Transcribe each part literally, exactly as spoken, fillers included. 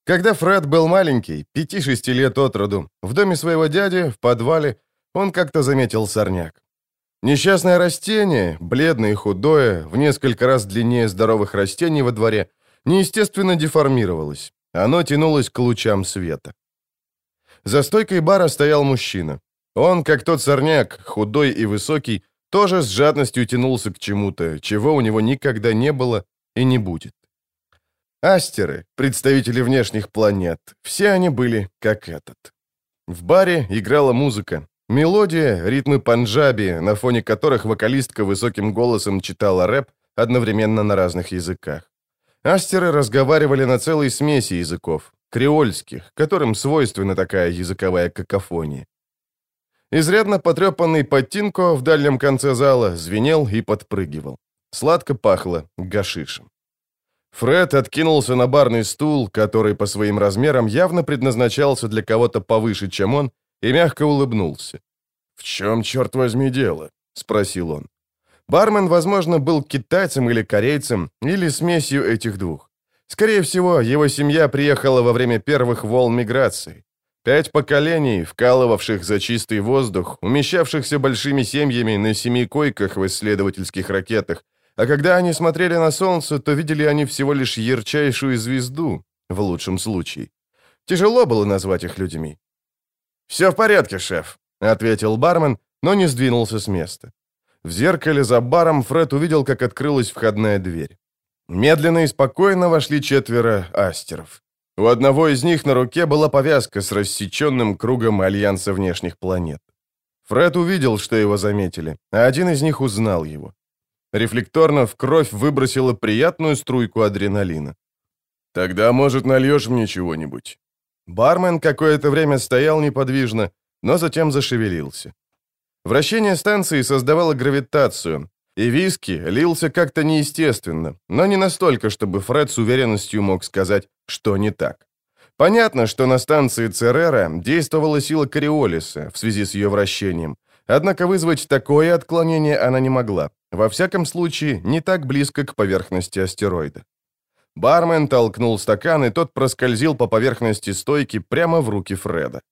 Когда Фред был маленький, пяти-шести лет от роду, в доме своего дяди, в подвале, он как-то заметил сорняк. Несчастное растение, бледное и худое, в несколько раз длиннее здоровых растений во дворе, неестественно деформировалось. Оно тянулось к лучам света. За стойкой бара стоял мужчина. Он, как тот сорняк, худой и высокий, тоже с жадностью тянулся к чему-то, чего у него никогда не было и не будет. Астеры, представители внешних планет, все они были как этот. В баре играла музыка, мелодия, ритмы панджаби, на фоне которых вокалистка высоким голосом читала рэп одновременно на разных языках. Астеры разговаривали на целой смеси языков, креольских, которым свойственна такая языковая какофония. Изрядно потрепанный Паттинко в дальнем конце зала звенел и подпрыгивал. Сладко пахло гашишем. Фред откинулся на барный стул, который по своим размерам явно предназначался для кого-то повыше, чем он, и мягко улыбнулся. «В чем, черт возьми, дело?» — спросил он. Бармен, возможно, был китайцем или корейцем, или смесью этих двух. Скорее всего, его семья приехала во время первых волн миграции. Пять поколений, вкалывавших за чистый воздух, умещавшихся большими семьями на семи койках в исследовательских ракетах, а когда они смотрели на солнце, то видели они всего лишь ярчайшую звезду, в лучшем случае. Тяжело было назвать их людьми. «Все в порядке, шеф», — ответил бармен, но не сдвинулся с места. В зеркале за баром Фред увидел, как открылась входная дверь. Медленно и спокойно вошли четверо астеров. У одного из них на руке была повязка с рассеченным кругом Альянса внешних планет. Фред увидел, что его заметили, а один из них узнал его. Рефлекторно в кровь выбросила приятную струйку адреналина. «Тогда, может, нальешь мне чего-нибудь?» Бармен какое-то время стоял неподвижно, но затем зашевелился. Вращение станции создавало гравитацию, и виски лился как-то неестественно, но не настолько, чтобы Фред с уверенностью мог сказать, что не так. Понятно, что на станции Церера действовала сила Кориолиса в связи с ее вращением, однако вызвать такое отклонение она не могла, во всяком случае, не так близко к поверхности астероида. Бармен толкнул стакан, и тот проскользил по поверхности стойки прямо в руки Фреда.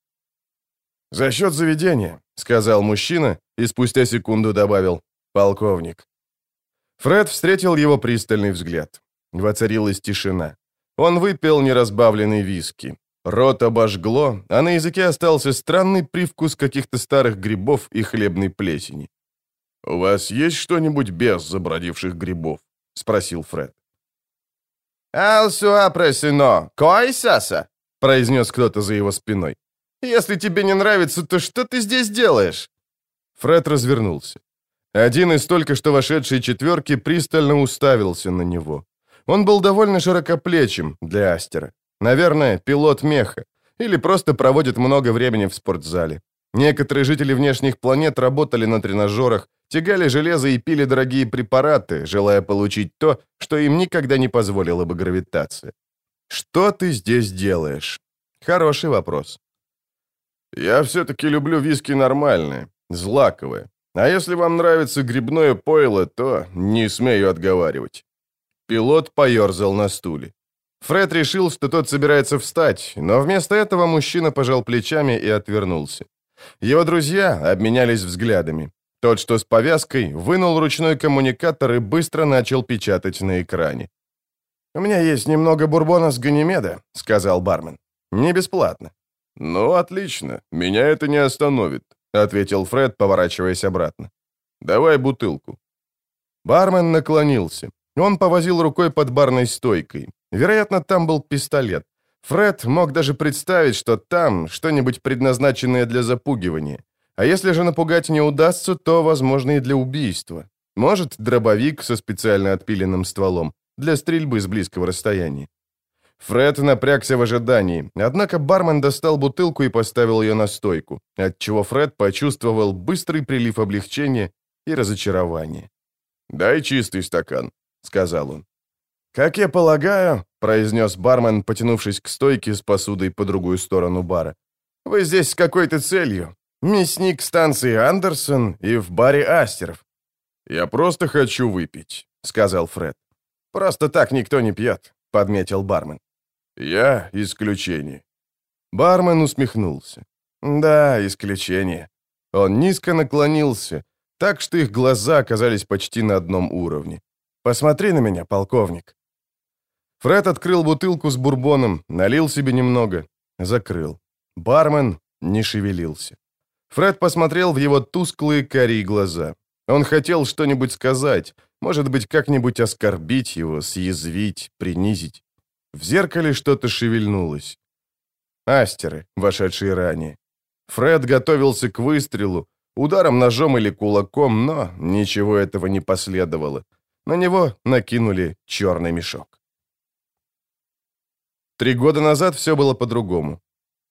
«За счет заведения», — сказал мужчина, и спустя секунду добавил «полковник». Фред встретил его пристальный взгляд. Воцарилась тишина. Он выпил неразбавленный виски. Рот обожгло, а на языке остался странный привкус каких-то старых грибов и хлебной плесени. «У вас есть что-нибудь без забродивших грибов?» — спросил Фред. «Алсуа пресино, кой саса?» — произнес кто-то за его спиной. «Если тебе не нравится, то что ты здесь делаешь?» Фред развернулся. Один из только что вошедшей четверки пристально уставился на него. Он был довольно широкоплечим для Астера. Наверное, пилот меха. Или просто проводит много времени в спортзале. Некоторые жители внешних планет работали на тренажерах, тягали железо и пили дорогие препараты, желая получить то, что им никогда не позволила бы гравитация. «Что ты здесь делаешь?» Хороший вопрос. «Я все-таки люблю виски нормальное, злаковое. А если вам нравится грибное пойло, то не смею отговаривать». Пилот поерзал на стуле. Фред решил, что тот собирается встать, но вместо этого мужчина пожал плечами и отвернулся. Его друзья обменялись взглядами. Тот, что с повязкой, вынул ручной коммуникатор и быстро начал печатать на экране. «У меня есть немного бурбона с Ганимеда», — сказал бармен. «Не бесплатно». «Ну, отлично. Меня это не остановит», — ответил Фред, поворачиваясь обратно. «Давай бутылку». Бармен наклонился. Он повозил рукой под барной стойкой. Вероятно, там был пистолет. Фред мог даже представить, что там что-нибудь предназначенное для запугивания. А если же напугать не удастся, то, возможно, и для убийства. Может, дробовик со специально отпиленным стволом для стрельбы с близкого расстояния. Фред напрягся в ожидании, однако бармен достал бутылку и поставил ее на стойку, отчего Фред почувствовал быстрый прилив облегчения и разочарования. «Дай чистый стакан», — сказал он. «Как я полагаю», — произнес бармен, потянувшись к стойке с посудой по другую сторону бара, «вы здесь с какой-то целью. Мясник станции Андерсон и в баре Астеров». «Я просто хочу выпить», — сказал Фред. «Просто так никто не пьет», — подметил бармен. «Я исключение». Бармен усмехнулся. «Да, исключение». Он низко наклонился, так что их глаза оказались почти на одном уровне. «Посмотри на меня, полковник». Фред открыл бутылку с бурбоном, налил себе немного, закрыл. Бармен не шевелился. Фред посмотрел в его тусклые карие глаза. Он хотел что-нибудь сказать, может быть, как-нибудь оскорбить его, съязвить, принизить. В зеркале что-то шевельнулось. Астеры, вошедшие ранее. Фред готовился к выстрелу, ударом ножом или кулаком, но ничего этого не последовало. На него накинули черный мешок. Три года назад все было по-другому.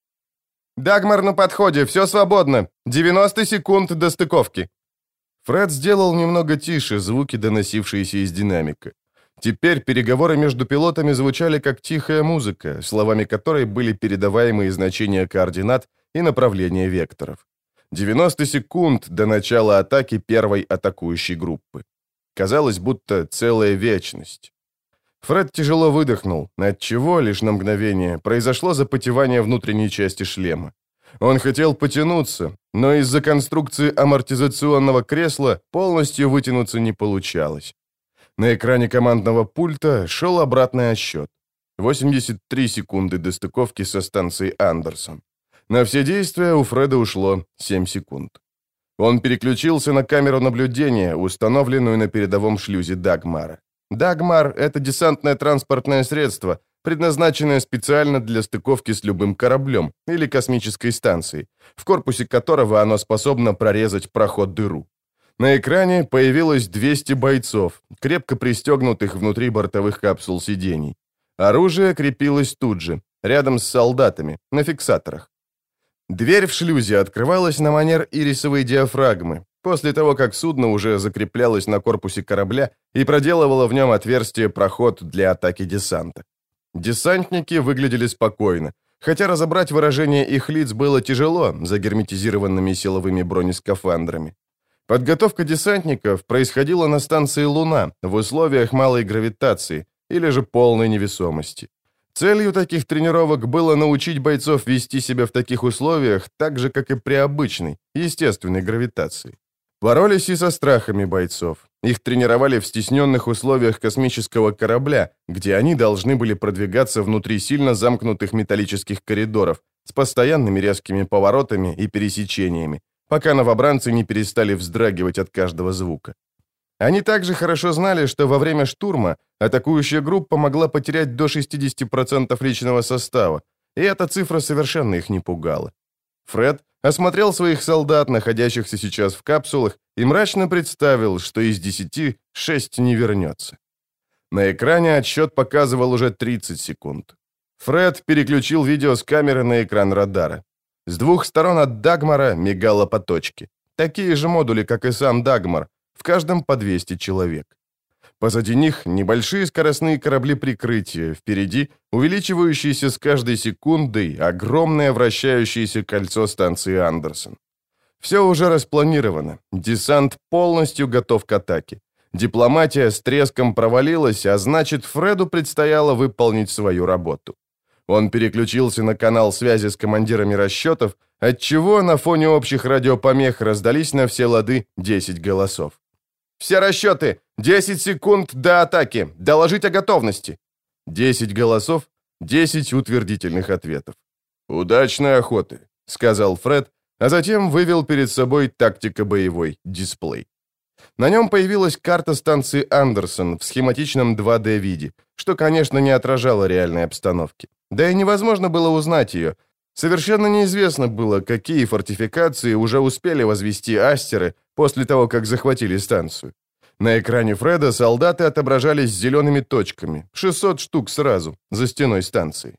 «Дагмар на подходе, все свободно. девяносто секунд до стыковки». Фред сделал немного тише звуки, доносившиеся из динамика. Теперь переговоры между пилотами звучали как тихая музыка, словами которой были передаваемые значения координат и направления векторов. девяносто секунд до начала атаки первой атакующей группы. Казалось, будто целая вечность. Фред тяжело выдохнул, отчего, лишь на мгновение, произошло запотевание внутренней части шлема. Он хотел потянуться, но из-за конструкции амортизационного кресла полностью вытянуться не получалось. На экране командного пульта шел обратный отсчет. восемьдесят три секунды до стыковки со станцией Андерсон. На все действия у Фреда ушло семь секунд. Он переключился на камеру наблюдения, установленную на передовом шлюзе Дагмара. Дагмар — это десантное транспортное средство, предназначенное специально для стыковки с любым кораблем или космической станцией, в корпусе которого оно способно прорезать проход-дыру. На экране появилось двести бойцов, крепко пристегнутых внутри бортовых капсул сидений. Оружие крепилось тут же, рядом с солдатами, на фиксаторах. Дверь в шлюзе открывалась на манер ирисовой диафрагмы, после того, как судно уже закреплялось на корпусе корабля и проделывало в нем отверстие-проход для атаки десанта. Десантники выглядели спокойно, хотя разобрать выражение их лиц было тяжело за герметизированными силовыми бронескафандрами. Подготовка десантников происходила на станции «Луна» в условиях малой гравитации или же полной невесомости. Целью таких тренировок было научить бойцов вести себя в таких условиях так же, как и при обычной, естественной гравитации. Боролись и со страхами бойцов. Их тренировали в стесненных условиях космического корабля, где они должны были продвигаться внутри сильно замкнутых металлических коридоров с постоянными резкими поворотами и пересечениями, пока новобранцы не перестали вздрагивать от каждого звука. Они также хорошо знали, что во время штурма атакующая группа могла потерять до шестьдесят процентов личного состава, и эта цифра совершенно их не пугала. Фред осмотрел своих солдат, находящихся сейчас в капсулах, и мрачно представил, что из десяти шесть не вернется. На экране отсчет показывал уже тридцать секунд. Фред переключил видео с камеры на экран радара. С двух сторон от Дагмара мигало по точке. Такие же модули, как и сам Дагмар, в каждом по двести человек. Позади них небольшие скоростные корабли прикрытия, впереди увеличивающееся с каждой секундой огромное вращающееся кольцо станции Андерсон. Все уже распланировано, десант полностью готов к атаке. Дипломатия с треском провалилась, а значит, Фреду предстояло выполнить свою работу. Он переключился на канал связи с командирами расчетов, отчего на фоне общих радиопомех раздались на все лады десять голосов. «Все расчеты! десять секунд до атаки! Доложить о готовности!» десять голосов, десять утвердительных ответов. «Удачной охоты», — сказал Фред, а затем вывел перед собой тактико-боевой дисплей. На нем появилась карта станции Андерсон в схематичном два дэ виде, что, конечно, не отражало реальной обстановки. Да и невозможно было узнать ее. Совершенно неизвестно было, какие фортификации уже успели возвести астеры после того, как захватили станцию. На экране Фреда солдаты отображались зелеными точками, шестьсот штук сразу, за стеной станции.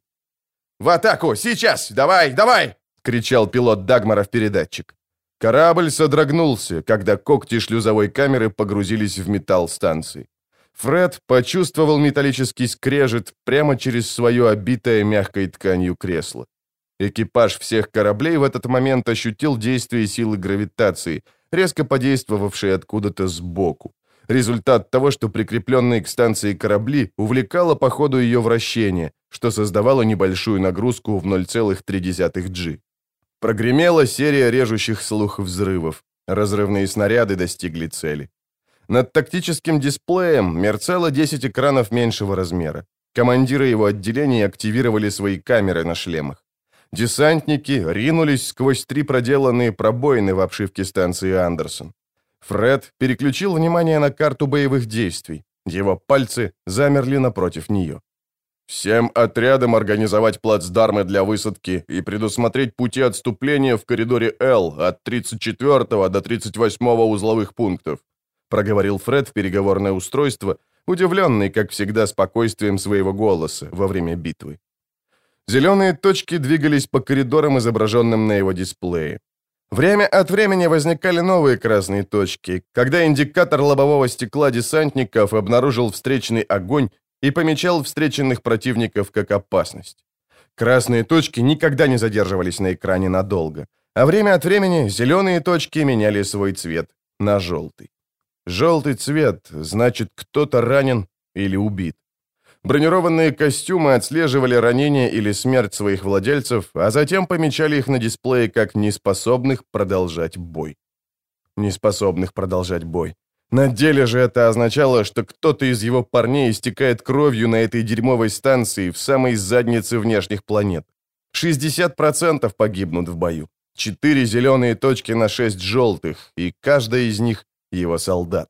«В атаку! Сейчас! Давай, давай!» — кричал пилот Дагмара в передатчик. Корабль содрогнулся, когда когти шлюзовой камеры погрузились в металл станции. Фред почувствовал металлический скрежет прямо через свое обитое мягкой тканью кресло. Экипаж всех кораблей в этот момент ощутил действие силы гравитации, резко подействовавшей откуда-то сбоку. Результат того, что прикрепленные к станции корабли увлекало по ходу ее вращения, что создавало небольшую нагрузку в ноль целых три десятых джи. Прогремела серия режущих слух взрывов. Разрывные снаряды достигли цели. Над тактическим дисплеем мерцало десять экранов меньшего размера. Командиры его отделений активировали свои камеры на шлемах. Десантники ринулись сквозь три проделанные пробоины в обшивке станции Андерсон. Фред переключил внимание на карту боевых действий. Его пальцы замерли напротив нее. «Всем отрядам организовать плацдармы для высадки и предусмотреть пути отступления в коридоре Л от тридцать четвёртого до тридцать восьмого узловых пунктов», проговорил Фред в переговорное устройство, удивленный, как всегда, спокойствием своего голоса во время битвы. Зеленые точки двигались по коридорам, изображенным на его дисплее. Время от времени возникали новые красные точки, когда индикатор лобового стекла десантников обнаружил встречный огонь и помечал встреченных противников как опасность. Красные точки никогда не задерживались на экране надолго, а время от времени зеленые точки меняли свой цвет на желтый. Желтый цвет значит, кто-то ранен или убит. Бронированные костюмы отслеживали ранения или смерть своих владельцев, а затем помечали их на дисплее как неспособных продолжать бой. Неспособных продолжать бой. На деле же это означало, что кто-то из его парней истекает кровью на этой дерьмовой станции в самой заднице внешних планет. шестьдесят процентов погибнут в бою. Четыре зеленые точки на шесть желтых, и каждая из них — его солдат.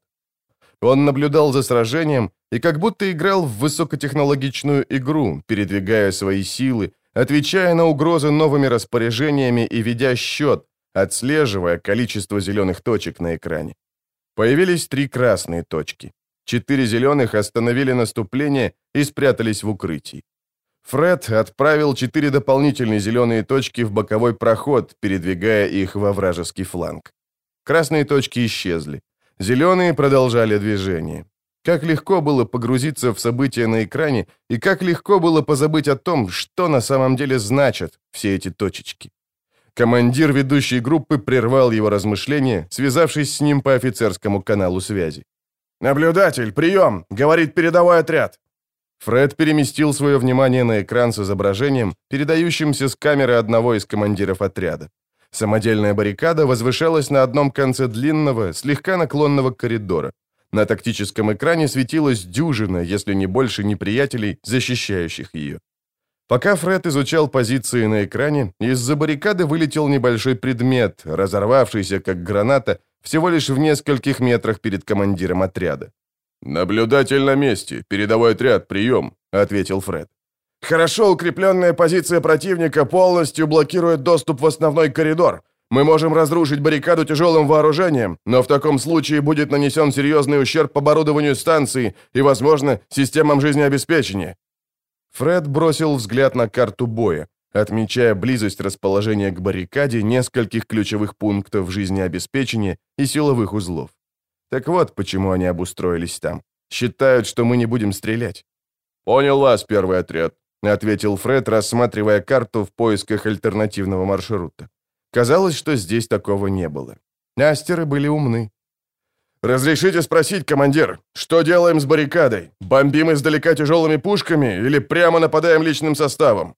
Он наблюдал за сражением и как будто играл в высокотехнологичную игру, передвигая свои силы, отвечая на угрозы новыми распоряжениями и ведя счет, отслеживая количество зеленых точек на экране. Появились три красные точки. Четыре зеленых остановили наступление и спрятались в укрытии. Фред отправил четыре дополнительные зеленые точки в боковой проход, передвигая их во вражеский фланг. Красные точки исчезли. Зеленые продолжали движение. Как легко было погрузиться в события на экране, и как легко было позабыть о том, что на самом деле значат все эти точечки. Командир ведущей группы прервал его размышления, связавшись с ним по офицерскому каналу связи. «Наблюдатель, прием!» — говорит передовой отряд. Фред переместил свое внимание на экран с изображением, передающимся с камеры одного из командиров отряда. Самодельная баррикада возвышалась на одном конце длинного, слегка наклонного коридора. На тактическом экране светилась дюжина, если не больше, неприятелей, защищающих ее. Пока Фред изучал позиции на экране, из-за баррикады вылетел небольшой предмет, разорвавшийся как граната, всего лишь в нескольких метрах перед командиром отряда. «Наблюдатель на месте. Передовой отряд, прием», — ответил Фред. «Хорошо укрепленная позиция противника полностью блокирует доступ в основной коридор. Мы можем разрушить баррикаду тяжелым вооружением, но в таком случае будет нанесен серьезный ущерб оборудованию станции и, возможно, системам жизнеобеспечения». Фред бросил взгляд на карту боя, отмечая близость расположения к баррикаде нескольких ключевых пунктов жизнеобеспечения и силовых узлов. Так вот, почему они обустроились там. Считают, что мы не будем стрелять. «Понял вас, первый отряд», — ответил Фред, рассматривая карту в поисках альтернативного маршрута. Казалось, что здесь такого не было. Астеры были умны. «Разрешите спросить, командир, что делаем с баррикадой? Бомбим издалека тяжелыми пушками или прямо нападаем личным составом?»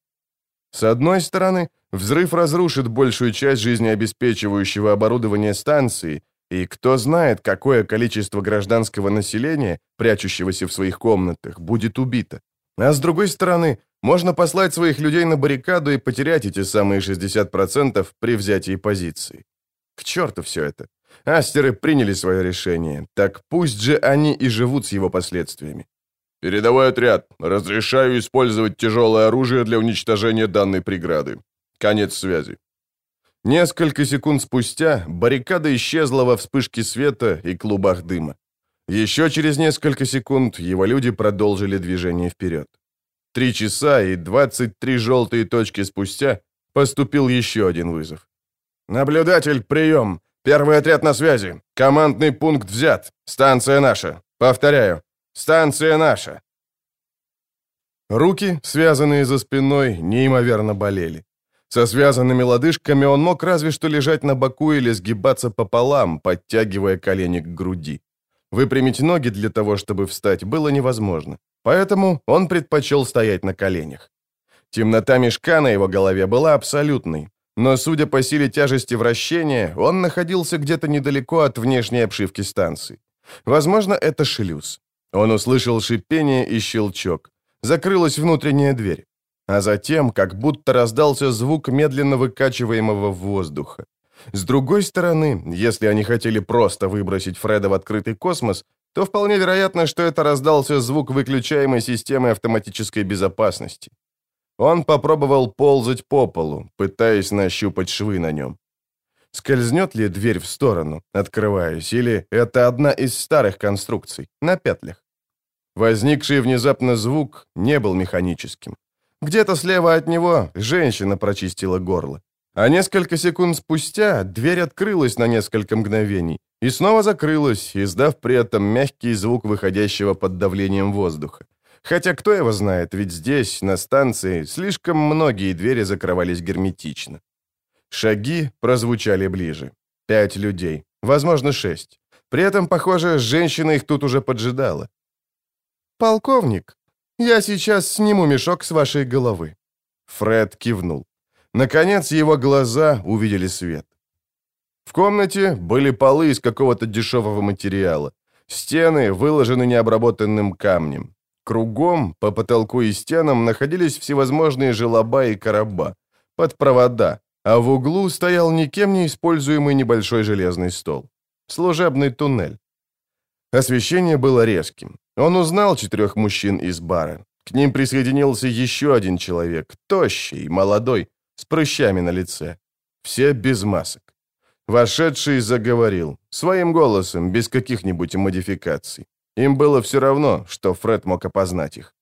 С одной стороны, взрыв разрушит большую часть жизнеобеспечивающего оборудования станции, и кто знает, какое количество гражданского населения, прячущегося в своих комнатах, будет убито. А с другой стороны, можно послать своих людей на баррикаду и потерять эти самые шестьдесят процентов при взятии позиции. К черту все это. Астеры приняли свое решение, так пусть же они и живут с его последствиями. «Передовой отряд, разрешаю использовать тяжелое оружие для уничтожения данной преграды. Конец связи». Несколько секунд спустя баррикада исчезла во вспышке света и клубах дыма. Еще через несколько секунд его люди продолжили движение вперед. Три часа и двадцать три желтые точки спустя поступил еще один вызов. «Наблюдатель, прием! Первый отряд на связи! Командный пункт взят! Станция наша! Повторяю, станция наша!» Руки, связанные за спиной, неимоверно болели. Со связанными лодыжками он мог разве что лежать на боку или сгибаться пополам, подтягивая колени к груди. Выпрямить ноги для того, чтобы встать, было невозможно. Поэтому он предпочел стоять на коленях. Темнота мешка на его голове была абсолютной, но, судя по силе тяжести вращения, он находился где-то недалеко от внешней обшивки станции. Возможно, это шлюз. Он услышал шипение и щелчок. Закрылась внутренняя дверь. А затем, как будто раздался звук медленно выкачиваемого воздуха. С другой стороны, если они хотели просто выбросить Фреда в открытый космос, то вполне вероятно, что это раздался звук выключаемой системы автоматической безопасности. Он попробовал ползать по полу, пытаясь нащупать швы на нем. Скользнет ли дверь в сторону, открываясь, или это одна из старых конструкций, на петлях? Возникший внезапно звук не был механическим. Где-то слева от него женщина прочистила горло. А несколько секунд спустя дверь открылась на несколько мгновений и снова закрылась, издав при этом мягкий звук выходящего под давлением воздуха. Хотя кто его знает, ведь здесь, на станции, слишком многие двери закрывались герметично. Шаги прозвучали ближе. Пять людей, возможно, шесть. При этом, похоже, женщина их тут уже поджидала. «Полковник, я сейчас сниму мешок с вашей головы». Фред кивнул. Наконец его глаза увидели свет. В комнате были полы из какого-то дешевого материала. Стены выложены необработанным камнем. Кругом, по потолку и стенам, находились всевозможные желоба и короба, под провода, а в углу стоял никем не используемый небольшой железный стол. Служебный туннель. Освещение было резким. Он узнал четырех мужчин из бара. К ним присоединился еще один человек, тощий, молодой, с прыщами на лице. Все без масок. Вошедший заговорил, своим голосом, без каких-нибудь модификаций. Им было все равно, что Фред мог опознать их.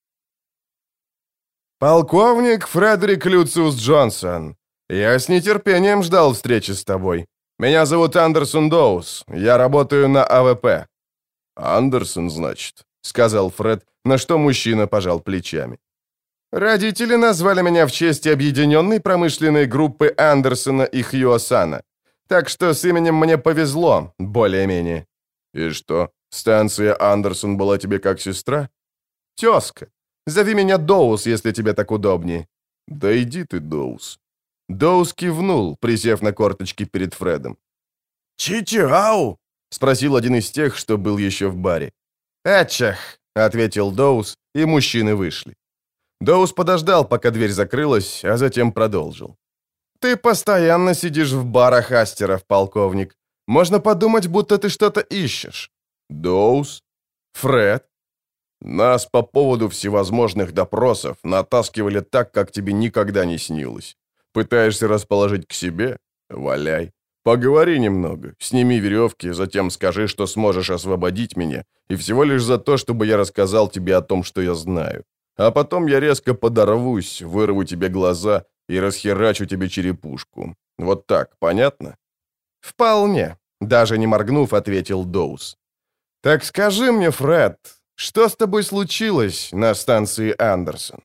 «Полковник Фредерик Люциус Джонсон, я с нетерпением ждал встречи с тобой. Меня зовут Андерсон Доус, я работаю на А В П». «Андерсон, значит», — сказал Фред, на что мужчина пожал плечами. «Родители назвали меня в честь объединенной промышленной группы Андерсона и Хьюосана. Так что с именем мне повезло, более-менее». «И что, станция Андерсон была тебе как сестра?» «Тезка. Зови меня Доус, если тебе так удобнее». «Да иди ты, Доус». Доус кивнул, присев на корточки перед Фредом. «Чи-чи-ау?» — спросил один из тех, что был еще в баре. «Этчах», — ответил Доус, и мужчины вышли. Доус подождал, пока дверь закрылась, а затем продолжил. «Ты постоянно сидишь в барах астеров, полковник. Можно подумать, будто ты что-то ищешь». «Доус?» «Фред?» «Нас по поводу всевозможных допросов натаскивали так, как тебе никогда не снилось. Пытаешься расположить к себе? Валяй. Поговори немного, сними веревки, затем скажи, что сможешь освободить меня, и всего лишь за то, чтобы я рассказал тебе о том, что я знаю. А потом я резко подорвусь, вырву тебе глаза и расхерачу тебе черепушку. Вот так, понятно?» «Вполне», — даже не моргнув, ответил Доус. «Так скажи мне, Фред, что с тобой случилось на станции Андерсон?»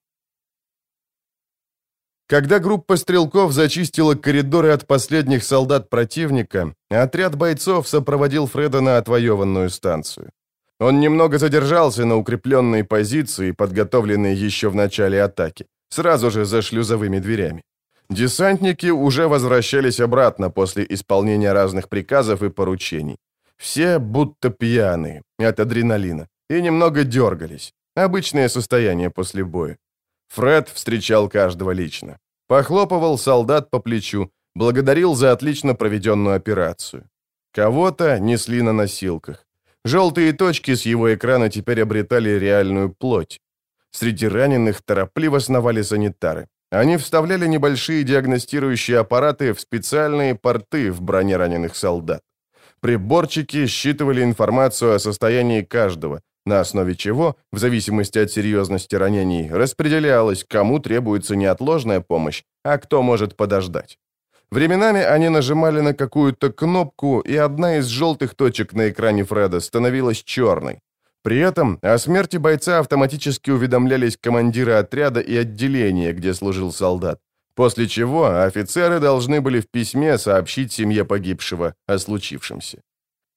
Когда группа стрелков зачистила коридоры от последних солдат противника, отряд бойцов сопроводил Фреда на отвоеванную станцию. Он немного задержался на укрепленной позиции, подготовленной еще в начале атаки, сразу же за шлюзовыми дверями. Десантники уже возвращались обратно после исполнения разных приказов и поручений. Все будто пьяные от адреналина и немного дергались. Обычное состояние после боя. Фред встречал каждого лично. Похлопывал солдат по плечу, благодарил за отлично проведенную операцию. Кого-то несли на носилках. Желтые точки с его экрана теперь обретали реальную плоть. Среди раненых торопливо сновали санитары. Они вставляли небольшие диагностирующие аппараты в специальные порты в броне раненых солдат. Приборчики считывали информацию о состоянии каждого, на основе чего, в зависимости от серьезности ранений, распределялось, кому требуется неотложная помощь, а кто может подождать. Временами они нажимали на какую-то кнопку, и одна из желтых точек на экране Фреда становилась черной. При этом о смерти бойца автоматически уведомлялись командиры отряда и отделения, где служил солдат, после чего офицеры должны были в письме сообщить семье погибшего о случившемся.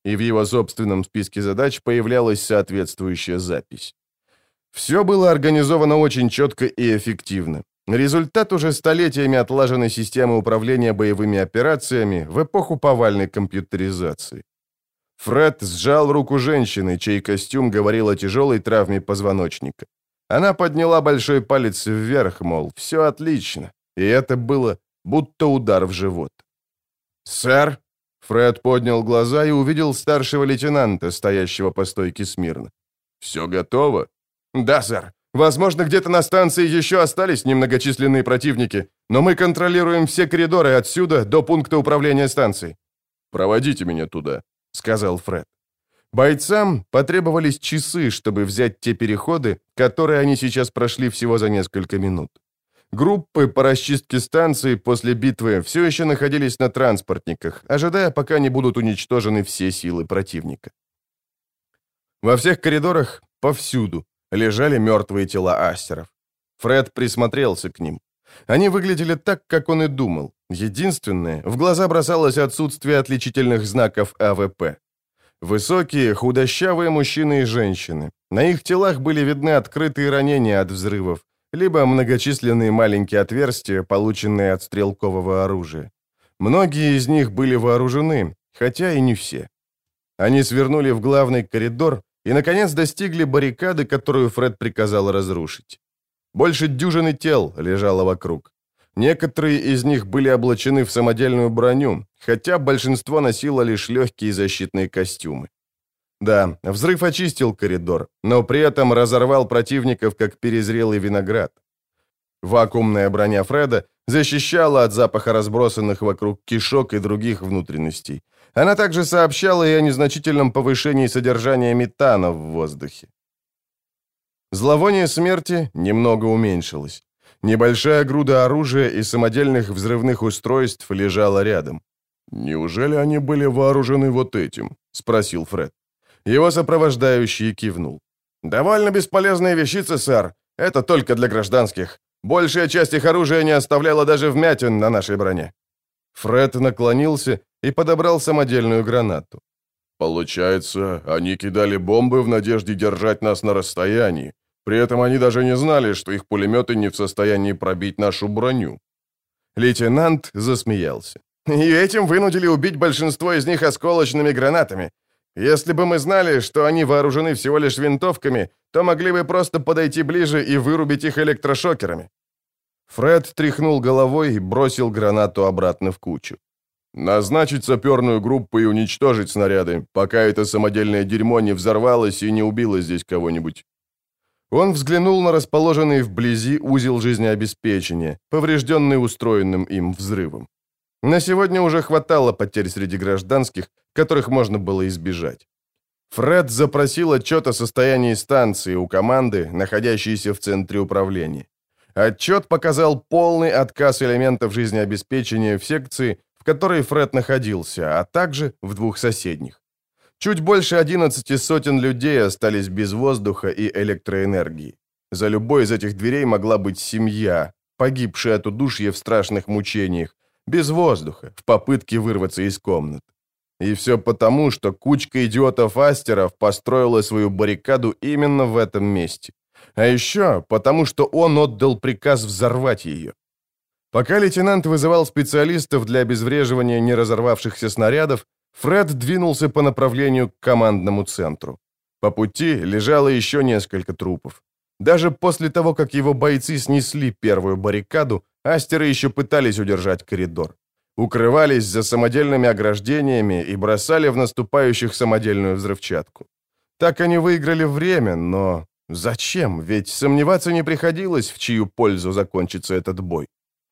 и в его собственном списке задач появлялась соответствующая запись. Все было организовано очень четко и эффективно. Результат уже столетиями отлаженной системы управления боевыми операциями в эпоху повальной компьютеризации. Фред сжал руку женщины, чей костюм говорил о тяжелой травме позвоночника. Она подняла большой палец вверх, мол, все отлично, и это было будто удар в живот. «Сэр?» Фред поднял глаза и увидел старшего лейтенанта, стоящего по стойке смирно. «Все готово?» «Да, сэр. Возможно, где-то на станции еще остались немногочисленные противники, но мы контролируем все коридоры отсюда до пункта управления станцией». «Проводите меня туда», — сказал Фред. Бойцам потребовались часы, чтобы взять те переходы, которые они сейчас прошли всего за несколько минут. Группы по расчистке станции после битвы все еще находились на транспортниках, ожидая, пока не будут уничтожены все силы противника. Во всех коридорах, повсюду, лежали мертвые тела астеров. Фред присмотрелся к ним. Они выглядели так, как он и думал. Единственное, в глаза бросалось отсутствие отличительных знаков А В П. Высокие, худощавые мужчины и женщины. На их телах были видны открытые ранения от взрывов, либо многочисленные маленькие отверстия, полученные от стрелкового оружия. Многие из них были вооружены, хотя и не все. Они свернули в главный коридор и, наконец, достигли баррикады, которую Фред приказал разрушить. Больше дюжины тел лежало вокруг. Некоторые из них были облачены в самодельную броню, хотя большинство носило лишь легкие защитные костюмы. Да, взрыв очистил коридор, но при этом разорвал противников, как перезрелый виноград. Вакуумная броня Фреда защищала от запаха разбросанных вокруг кишок и других внутренностей. Она также сообщала и о незначительном повышении содержания метана в воздухе. Зловоние смерти немного уменьшилось. Небольшая груда оружия и самодельных взрывных устройств лежала рядом. «Неужели они были вооружены вот этим?» — спросил Фред. Его сопровождающий кивнул. «Довольно бесполезная вещица, сэр. Это только для гражданских. Большая часть их оружия не оставляла даже вмятин на нашей броне». Фред наклонился и подобрал самодельную гранату. «Получается, они кидали бомбы в надежде держать нас на расстоянии. При этом они даже не знали, что их пулеметы не в состоянии пробить нашу броню». Лейтенант засмеялся. «И этим вынудили убить большинство из них осколочными гранатами. Если бы мы знали, что они вооружены всего лишь винтовками, то могли бы просто подойти ближе и вырубить их электрошокерами». Фред тряхнул головой и бросил гранату обратно в кучу. «Назначить саперную группу и уничтожить снаряды, пока это самодельное дерьмо не взорвалось и не убило здесь кого-нибудь». Он взглянул на расположенный вблизи узел жизнеобеспечения, поврежденный устроенным им взрывом. На сегодня уже хватало потерь среди гражданских, которых можно было избежать. Фред запросил отчет о состоянии станции у команды, находящейся в центре управления. Отчет показал полный отказ элементов жизнеобеспечения в секции, в которой Фред находился, а также в двух соседних. Чуть больше одиннадцати сотен людей остались без воздуха и электроэнергии. За любой из этих дверей могла быть семья, погибшая от удушья в страшных мучениях, без воздуха, в попытке вырваться из комнат. И все потому, что кучка идиотов-астеров построила свою баррикаду именно в этом месте. А еще потому, что он отдал приказ взорвать ее. Пока лейтенант вызывал специалистов для обезвреживания неразорвавшихся снарядов, Фред двинулся по направлению к командному центру. По пути лежало еще несколько трупов. Даже после того, как его бойцы снесли первую баррикаду, астеры еще пытались удержать коридор. Укрывались за самодельными ограждениями и бросали в наступающих самодельную взрывчатку. Так они выиграли время, но зачем? Ведь сомневаться не приходилось, в чью пользу закончится этот бой.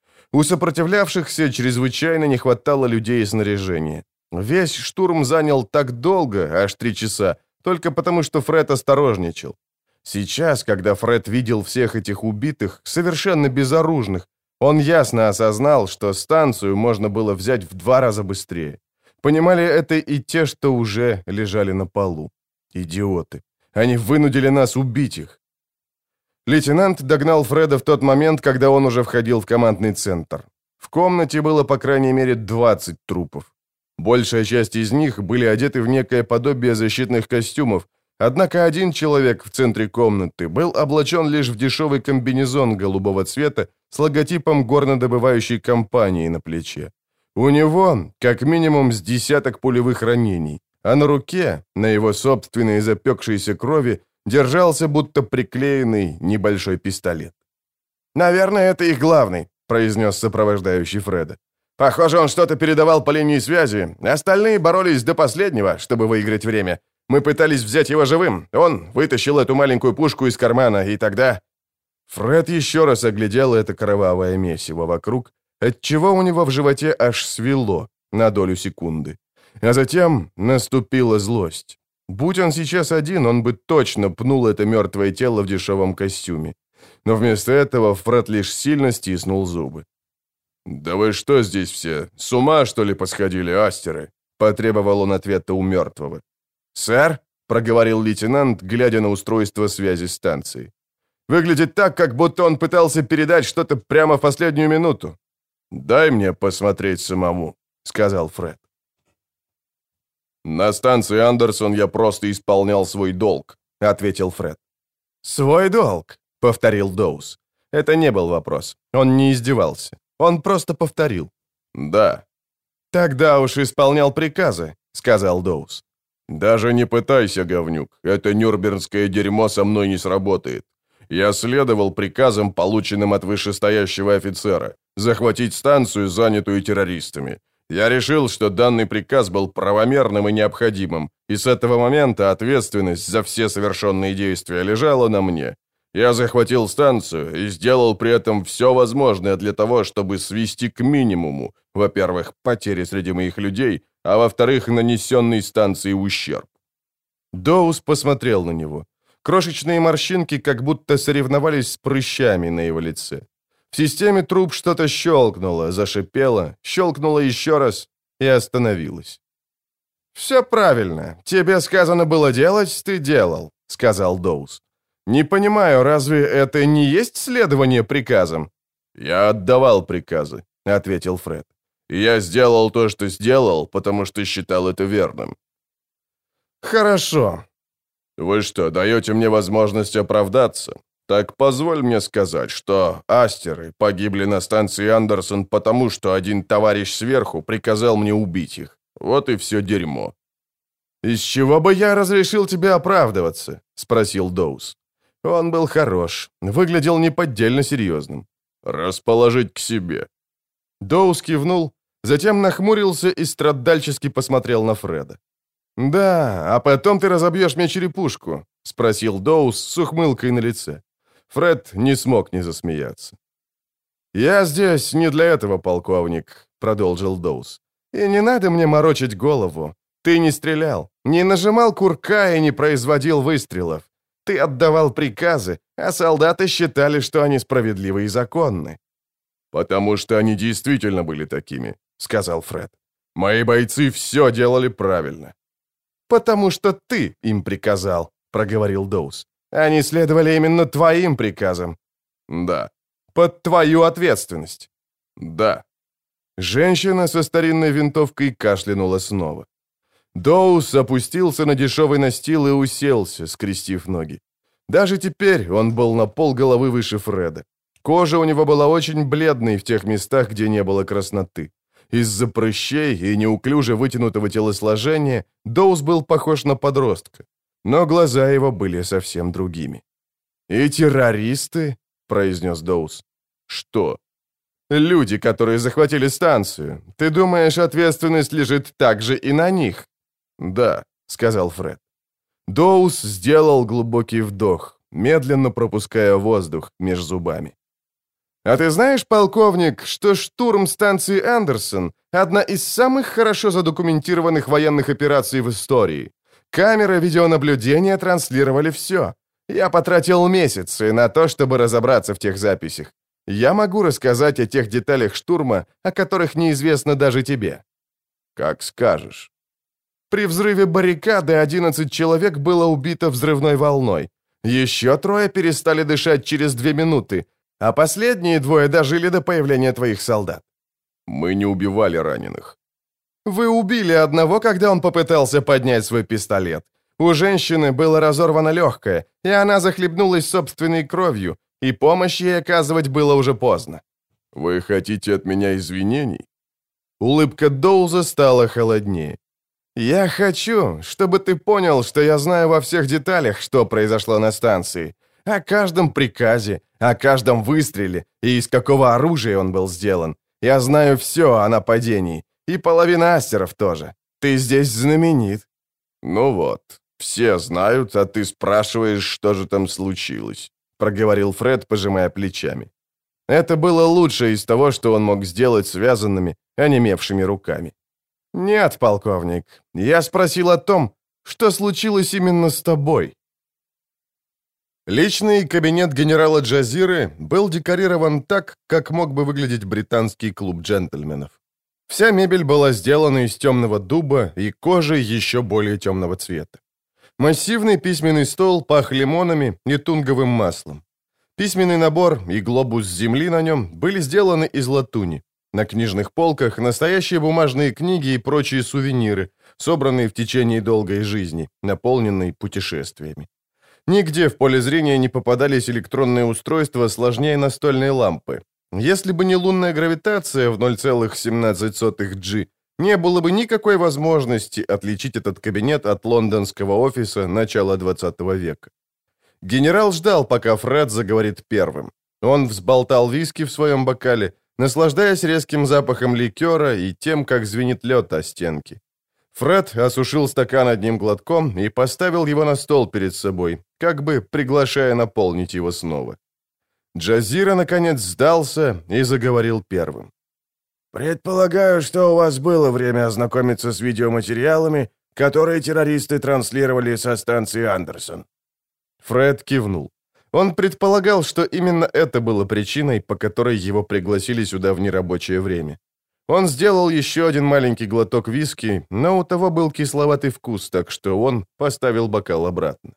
У сопротивлявшихся чрезвычайно не хватало людей и снаряжения. Весь штурм занял так долго, аж три часа, только потому, что Фред осторожничал. Сейчас, когда Фред видел всех этих убитых, совершенно безоружных, он ясно осознал, что станцию можно было взять в два раза быстрее. Понимали это и те, что уже лежали на полу. Идиоты. Они вынудили нас убить их. Лейтенант догнал Фреда в тот момент, когда он уже входил в командный центр. В комнате было по крайней мере двадцать трупов. Большая часть из них были одеты в некое подобие защитных костюмов, однако один человек в центре комнаты был облачен лишь в дешевый комбинезон голубого цвета с логотипом горнодобывающей компании на плече. У него как минимум с десяток пулевых ранений, а на руке, на его собственной запекшейся крови, держался будто приклеенный небольшой пистолет. «Наверное, это их главный», — произнес сопровождающий Фреда. «Похоже, он что-то передавал по линии связи. Остальные боролись до последнего, чтобы выиграть время. Мы пытались взять его живым. Он вытащил эту маленькую пушку из кармана, и тогда...» Фред еще раз оглядел это кровавое месиво вокруг, отчего у него в животе аж свело на долю секунды. А затем наступила злость. Будь он сейчас один, он бы точно пнул это мертвое тело в дешевом костюме. Но вместо этого Фред лишь сильно стиснул зубы. «Да вы что здесь все, с ума, что ли, посходили, астеры?» — потребовал он ответа у мертвого. «Сэр?» — проговорил лейтенант, глядя на устройство связи станции. «Выглядит так, как будто он пытался передать что-то прямо в последнюю минуту». «Дай мне посмотреть самому», — сказал Фред. «На станции Андерсон я просто исполнял свой долг», — ответил Фред. «Свой долг», — повторил Доус. Это не был вопрос. Он не издевался. Он просто повторил. «Да». «Тогда уж исполнял приказы», — сказал Доус. «Даже не пытайся, говнюк. Это нюрнбергское дерьмо со мной не сработает. Я следовал приказам, полученным от вышестоящего офицера, захватить станцию, занятую террористами. Я решил, что данный приказ был правомерным и необходимым, и с этого момента ответственность за все совершенные действия лежала на мне. Я захватил станцию и сделал при этом все возможное для того, чтобы свести к минимуму, во-первых, потери среди моих людей, а во-вторых, нанесенный станции ущерб». Доус посмотрел на него. Крошечные морщинки как будто соревновались с прыщами на его лице. В системе труб что-то щелкнуло, зашипело, щелкнуло еще раз и остановилось. «Все правильно. Тебе сказано было делать, ты делал», — сказал Доус. «Не понимаю, разве это не есть следование приказам?» «Я отдавал приказы», — ответил Фред. «И я сделал то, что сделал, потому что считал это верным». «Хорошо». «Вы что, даете мне возможность оправдаться? Так позволь мне сказать, что астеры погибли на станции Андерсон потому, что один товарищ сверху приказал мне убить их. Вот и все дерьмо». «Из чего бы я разрешил тебе оправдываться?» — спросил Доус. Он был хорош, выглядел неподдельно серьезным. «Расположить к себе». Доус кивнул, затем нахмурился и страдальчески посмотрел на Фреда. «Да, а потом ты разобьешь мне черепушку?» — спросил Доус с ухмылкой на лице. Фред не смог не засмеяться. «Я здесь не для этого, полковник», — продолжил Доус. «И не надо мне морочить голову. Ты не стрелял, не нажимал курка и не производил выстрелов. Ты отдавал приказы, а солдаты считали, что они справедливы и законны». «Потому что они действительно были такими», — сказал Фред. «Мои бойцы все делали правильно». «Потому что ты им приказал», — проговорил Доус. «Они следовали именно твоим приказам». «Да». «Под твою ответственность». «Да». Женщина со старинной винтовкой кашлянула снова. Доус опустился на дешевый настил и уселся, скрестив ноги. Даже теперь он был на полголовы выше Фреда. Кожа у него была очень бледной в тех местах, где не было красноты. Из-за прыщей и неуклюже вытянутого телосложения Доус был похож на подростка, но глаза его были совсем другими. «И террористы?» — произнес Доус. «Что?» «Люди, которые захватили станцию. Ты думаешь, ответственность лежит также и на них?» «Да», — сказал Фред. Доус сделал глубокий вдох, медленно пропуская воздух между зубами. «А ты знаешь, полковник, что штурм станции Андерсон — одна из самых хорошо задокументированных военных операций в истории? Камеры видеонаблюдения транслировали все. Я потратил месяцы на то, чтобы разобраться в тех записях. Я могу рассказать о тех деталях штурма, о которых неизвестно даже тебе». «Как скажешь». При взрыве баррикады одиннадцать человек было убито взрывной волной. Еще трое перестали дышать через две минуты, а последние двое дожили до появления твоих солдат. Мы не убивали раненых. Вы убили одного, когда он попытался поднять свой пистолет. У женщины было разорвано легкое, и она захлебнулась собственной кровью, и помощь ей оказывать было уже поздно. Вы хотите от меня извинений? Улыбка Доуза стала холоднее. «Я хочу, чтобы ты понял, что я знаю во всех деталях, что произошло на станции. О каждом приказе, о каждом выстреле и из какого оружия он был сделан. Я знаю все о нападении, и половина астеров тоже. Ты здесь знаменит». «Ну вот, все знают, а ты спрашиваешь, что же там случилось», — проговорил Фред, пожимая плечами. Это было лучшее из того, что он мог сделать связанными, онемевшими руками. «Нет, полковник, я спросил о том, что случилось именно с тобой». Личный кабинет генерала Джазиры был декорирован так, как мог бы выглядеть британский клуб джентльменов. Вся мебель была сделана из темного дуба и кожи еще более темного цвета. Массивный письменный стол пах лимонами и тунговым маслом. Письменный набор и глобус земли на нем были сделаны из латуни. На книжных полках настоящие бумажные книги и прочие сувениры, собранные в течение долгой жизни, наполненной путешествиями. Нигде в поле зрения не попадались электронные устройства сложнее настольной лампы. Если бы не лунная гравитация в ноль целых семнадцать сотых джи, не было бы никакой возможности отличить этот кабинет от лондонского офиса начала двадцатого века. Генерал ждал, пока Фред заговорит первым. Он взболтал виски в своем бокале, наслаждаясь резким запахом ликера и тем, как звенит лед о стенки. Фред осушил стакан одним глотком и поставил его на стол перед собой, как бы приглашая наполнить его снова. Джазира, наконец, сдался и заговорил первым. «Предполагаю, что у вас было время ознакомиться с видеоматериалами, которые террористы транслировали со станции Андерсон». Фред кивнул. Он предполагал, что именно это было причиной, по которой его пригласили сюда в нерабочее время. Он сделал еще один маленький глоток виски, но у того был кисловатый вкус, так что он поставил бокал обратно.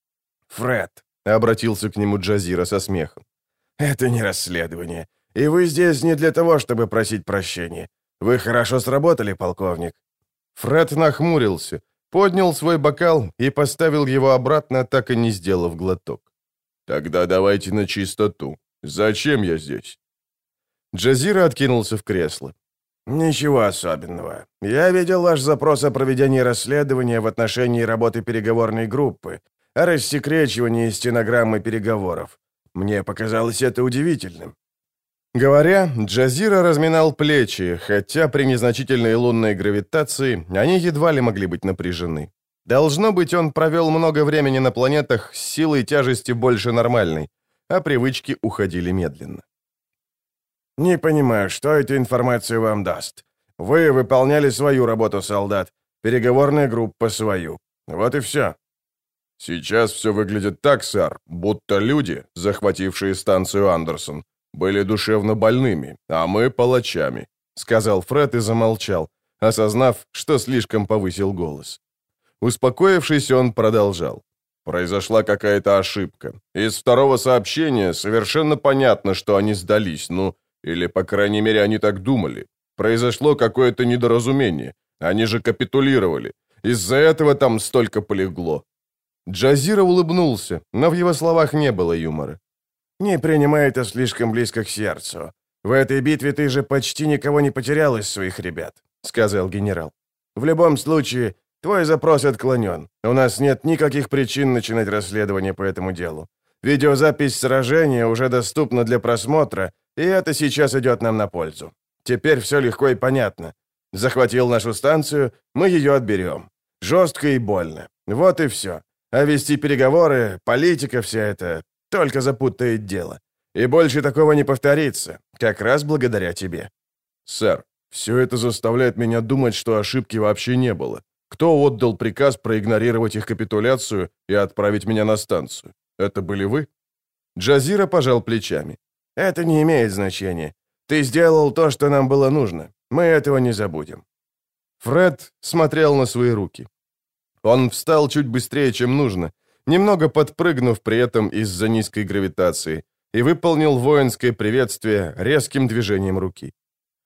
«Фред», — обратился к нему Джазира со смехом, — «это не расследование, и вы здесь не для того, чтобы просить прощения. Вы хорошо сработали, полковник». Фред нахмурился, поднял свой бокал и поставил его обратно, так и не сделав глоток. «Тогда давайте на чистоту. Зачем я здесь?» Джазира откинулся в кресло. «Ничего особенного. Я видел ваш запрос о проведении расследования в отношении работы переговорной группы, о рассекречивании стенограммы переговоров. Мне показалось это удивительным». Говоря, Джазира разминал плечи, хотя при незначительной лунной гравитации они едва ли могли быть напряжены. Должно быть, он провел много времени на планетах с силой тяжести больше нормальной, а привычки уходили медленно. «Не понимаю, что эта информация вам даст. Вы выполняли свою работу, солдат, переговорная группа свою. Вот и все». «Сейчас все выглядит так, сэр, будто люди, захватившие станцию Андерсон, были душевно больными, а мы палачами», — сказал Фред и замолчал, осознав, что слишком повысил голос. Успокоившись, он продолжал. «Произошла какая-то ошибка. Из второго сообщения совершенно понятно, что они сдались, ну, или, по крайней мере, они так думали. Произошло какое-то недоразумение. Они же капитулировали. Из-за этого там столько полегло». Джазира улыбнулся, но в его словах не было юмора. «Не принимай это слишком близко к сердцу. В этой битве ты же почти никого не потерял из своих ребят», — сказал генерал. «В любом случае, твой запрос отклонен. У нас нет никаких причин начинать расследование по этому делу. Видеозапись сражения уже доступна для просмотра, и это сейчас идет нам на пользу. Теперь все легко и понятно. Захватил нашу станцию, мы ее отберем. Жестко и больно. Вот и все. А вести переговоры, политика вся эта, только запутает дело. И больше такого не повторится, как раз благодаря тебе». «Сэр, все это заставляет меня думать, что ошибки вообще не было. Кто отдал приказ проигнорировать их капитуляцию и отправить меня на станцию? Это были вы?» Джазира пожал плечами. «Это не имеет значения. Ты сделал то, что нам было нужно. Мы этого не забудем». Фред смотрел на свои руки. Он встал чуть быстрее, чем нужно, немного подпрыгнув при этом из-за низкой гравитации, и выполнил воинское приветствие резким движением руки.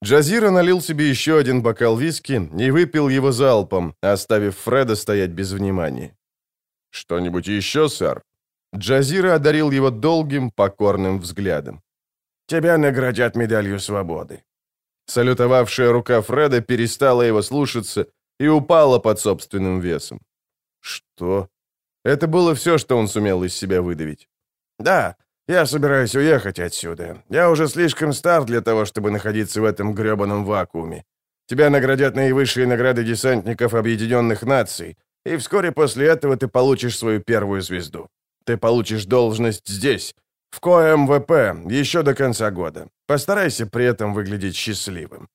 Джазира налил себе еще один бокал виски и выпил его залпом, оставив Фреда стоять без внимания. «Что-нибудь еще, сэр?» Джазира одарил его долгим, покорным взглядом. «Тебя наградят медалью свободы». Салютовавшая рука Фреда перестала его слушаться и упала под собственным весом. Что? Это было все, что он сумел из себя выдавить. «Да, я собираюсь уехать отсюда. Я уже слишком стар для того, чтобы находиться в этом грёбаном вакууме. Тебя наградят наивысшие награды десантников Объединенных Наций, и вскоре после этого ты получишь свою первую звезду. Ты получишь должность здесь, в КОМВП, еще до конца года. Постарайся при этом выглядеть счастливым».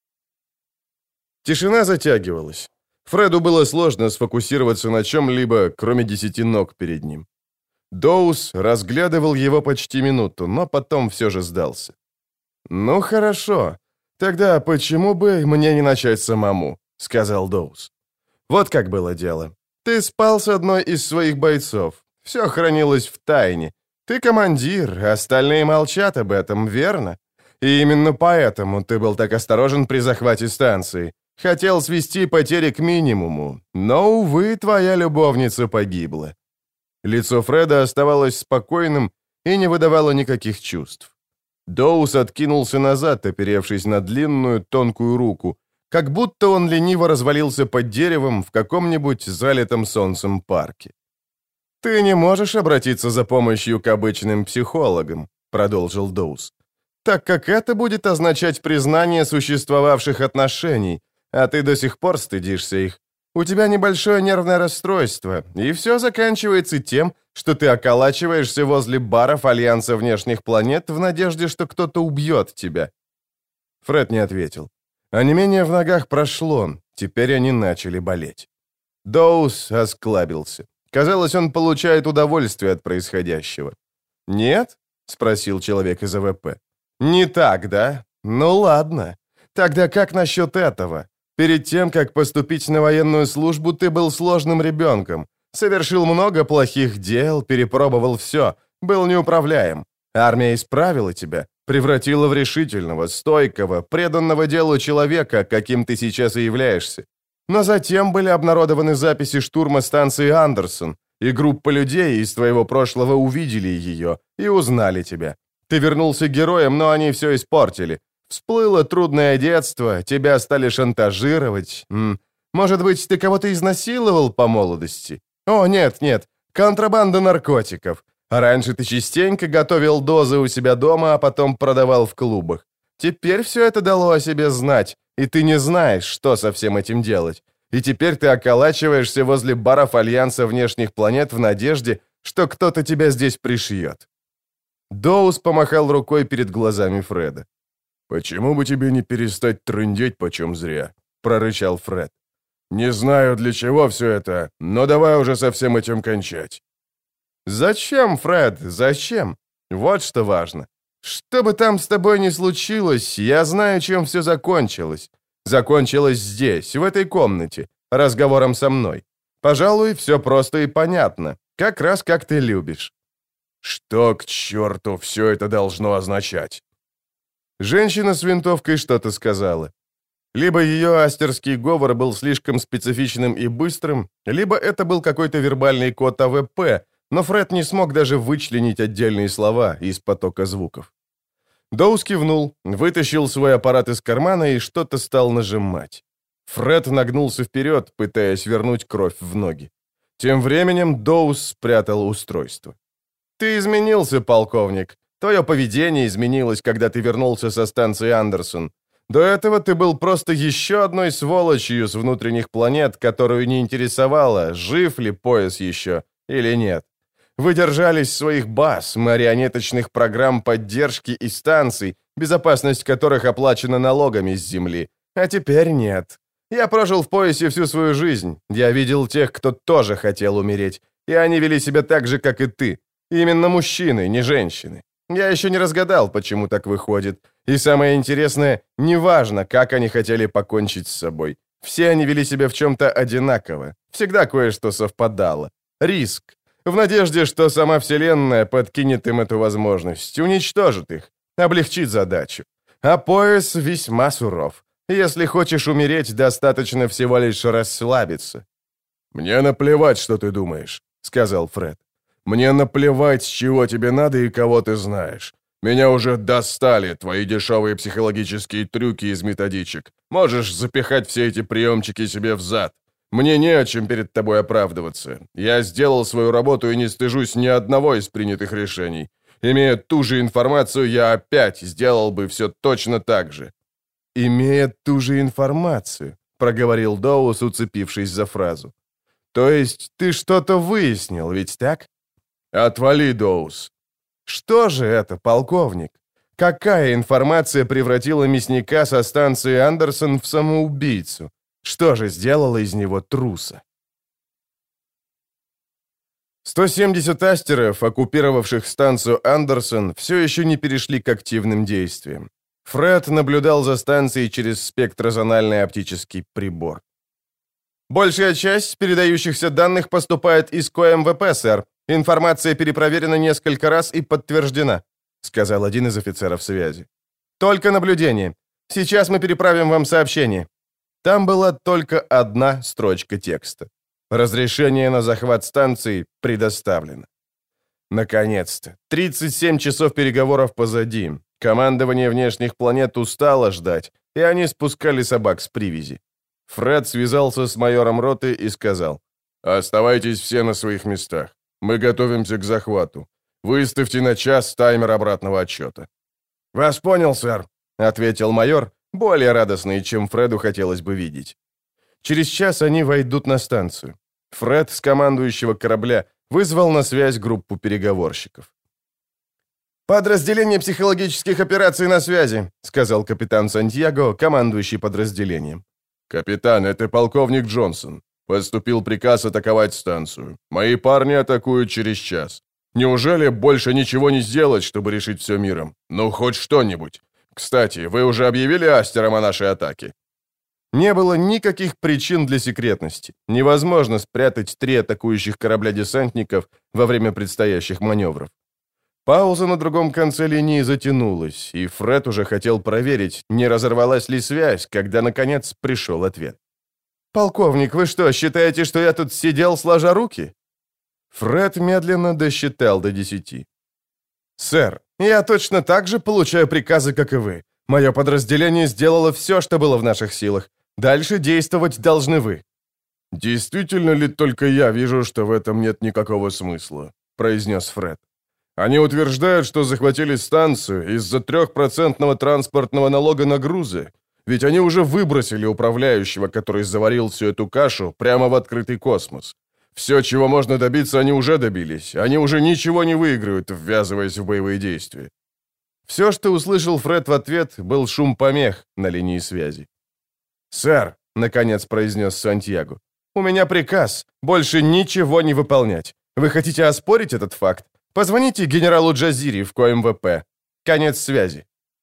Тишина затягивалась. Фреду было сложно сфокусироваться на чем-либо, кроме десяти ног перед ним. Доус разглядывал его почти минуту, но потом все же сдался. «Ну хорошо. Тогда почему бы мне не начать самому?» — сказал Доус. «Вот как было дело. Ты спал с одной из своих бойцов. Все хранилось в тайне. Ты командир, остальные молчат об этом, верно? И именно поэтому ты был так осторожен при захвате станции. Хотел свести потери к минимуму, но, увы, твоя любовница погибла». Лицо Фреда оставалось спокойным и не выдавало никаких чувств. Доус откинулся назад, оперевшись на длинную, тонкую руку, как будто он лениво развалился под деревом в каком-нибудь залитом солнцем парке. «Ты не можешь обратиться за помощью к обычным психологам», — продолжил Доус, «так как это будет означать признание существовавших отношений, а ты до сих пор стыдишься их. У тебя небольшое нервное расстройство, и все заканчивается тем, что ты околачиваешься возле баров Альянса внешних планет в надежде, что кто-то убьет тебя». Фред не ответил. Онемение в ногах прошло, теперь они начали болеть. Доус осклабился. Казалось, он получает удовольствие от происходящего. «Нет?» — спросил человек из АВП. «Не так, да? Ну ладно. Тогда как насчет этого? Перед тем, как поступить на военную службу, ты был сложным ребенком. Совершил много плохих дел, перепробовал все, был неуправляем. Армия исправила тебя, превратила в решительного, стойкого, преданного делу человека, каким ты сейчас и являешься. Но затем были обнародованы записи штурма станции Андерсон, и группа людей из твоего прошлого увидели ее и узнали тебя. Ты вернулся героем, но они все испортили. Всплыло трудное детство, тебя стали шантажировать. М, Может быть, ты кого-то изнасиловал по молодости? О, нет, нет, контрабанда наркотиков. А раньше ты частенько готовил дозы у себя дома, а потом продавал в клубах. Теперь все это дало о себе знать, и ты не знаешь, что со всем этим делать. И теперь ты околачиваешься возле баров Альянса внешних планет в надежде, что кто-то тебя здесь пришьет». Доус помахал рукой перед глазами Фреда. «Почему бы тебе не перестать трындеть почем зря?» — прорычал Фред. «Не знаю, для чего все это, но давай уже со всем этим кончать». «Зачем, Фред, зачем? Вот что важно. Что бы там с тобой ни случилось, я знаю, чем все закончилось. Закончилось здесь, в этой комнате, разговором со мной. Пожалуй, все просто и понятно, как раз как ты любишь». «Что к черту все это должно означать?» Женщина с винтовкой что-то сказала. Либо ее астерский говор был слишком специфичным и быстрым, либо это был какой-то вербальный код АВП, но Фред не смог даже вычленить отдельные слова из потока звуков. Доус кивнул, вытащил свой аппарат из кармана и что-то стал нажимать. Фред нагнулся вперед, пытаясь вернуть кровь в ноги. Тем временем Доус спрятал устройство. «Ты изменился, полковник. Твое поведение изменилось, когда ты вернулся со станции Андерсон. До этого ты был просто еще одной сволочью с внутренних планет, которую не интересовало, жив ли пояс еще или нет. Вы держались своих баз, марионеточных программ поддержки и станций, безопасность которых оплачена налогами с Земли. А теперь нет. Я прожил в поясе всю свою жизнь. Я видел тех, кто тоже хотел умереть. И они вели себя так же, как и ты. Именно мужчины, не женщины. Я еще не разгадал, почему так выходит. И самое интересное, неважно, как они хотели покончить с собой. Все они вели себя в чем-то одинаково. Всегда кое-что совпадало. Риск. В надежде, что сама Вселенная подкинет им эту возможность, уничтожит их, облегчит задачу. А пояс весьма суров. Если хочешь умереть, достаточно всего лишь расслабиться». «Мне наплевать, что ты думаешь», — сказал Фред. «Мне наплевать, с чего тебе надо и кого ты знаешь. Меня уже достали твои дешевые психологические трюки из методичек. Можешь запихать все эти приемчики себе в зад. Мне не о чем перед тобой оправдываться. Я сделал свою работу и не стыжусь ни одного из принятых решений. Имея ту же информацию, я опять сделал бы все точно так же». «Имея ту же информацию», — проговорил Доус, уцепившись за фразу. «То есть ты что-то выяснил, ведь так?» «Отвали, Доус». «Что же это, полковник? Какая информация превратила мясника со станции Андерсон в самоубийцу? Что же сделало из него труса?» сто семьдесят астеров, оккупировавших станцию Андерсон, все еще не перешли к активным действиям. Фред наблюдал за станцией через спектрозональный оптический прибор. «Большая часть передающихся данных поступает из КОМВП, сэр. Информация перепроверена несколько раз и подтверждена», — сказал один из офицеров связи. «Только наблюдение. Сейчас мы переправим вам сообщение». Там была только одна строчка текста. Разрешение на захват станции предоставлено. Наконец-то. тридцать семь часов переговоров позади. Командование внешних планет устало ждать, и они спускали собак с привязи. Фред связался с майором роты и сказал: «Оставайтесь все на своих местах. Мы готовимся к захвату. Выставьте на час таймер обратного отсчета». «Вас понял, сэр», — ответил майор, более радостный, чем Фреду хотелось бы видеть. Через час они войдут на станцию. Фред с командующего корабля вызвал на связь группу переговорщиков. «Подразделение психологических операций на связи», — сказал капитан Сантьяго, командующий подразделением. «Капитан, это полковник Джонсон. Поступил приказ атаковать станцию. Мои парни атакуют через час. Неужели больше ничего не сделать, чтобы решить все миром? Ну, хоть что-нибудь. Кстати, вы уже объявили астерам о нашей атаке?» Не было никаких причин для секретности. Невозможно спрятать три атакующих корабля-десантников во время предстоящих маневров. Пауза на другом конце линии затянулась, и Фред уже хотел проверить, не разорвалась ли связь, когда, наконец, пришел ответ. «Полковник, вы что, считаете, что я тут сидел сложа руки?» Фред медленно досчитал до десяти. «Сэр, я точно так же получаю приказы, как и вы. Мое подразделение сделало все, что было в наших силах. Дальше действовать должны вы». «Действительно ли только я вижу, что в этом нет никакого смысла?» — произнес Фред. «Они утверждают, что захватили станцию из-за трехпроцентного транспортного налога на грузы. Ведь они уже выбросили управляющего, который заварил всю эту кашу, прямо в открытый космос. Все, чего можно добиться, они уже добились. Они уже ничего не выиграют, ввязываясь в боевые действия». Все, что услышал Фред в ответ, был шум помех на линии связи. «Сэр», — наконец произнес Сантьяго, — «у меня приказ больше ничего не выполнять. Вы хотите оспорить этот факт? Позвоните генералу Джазири в КОМВП. Конец связи».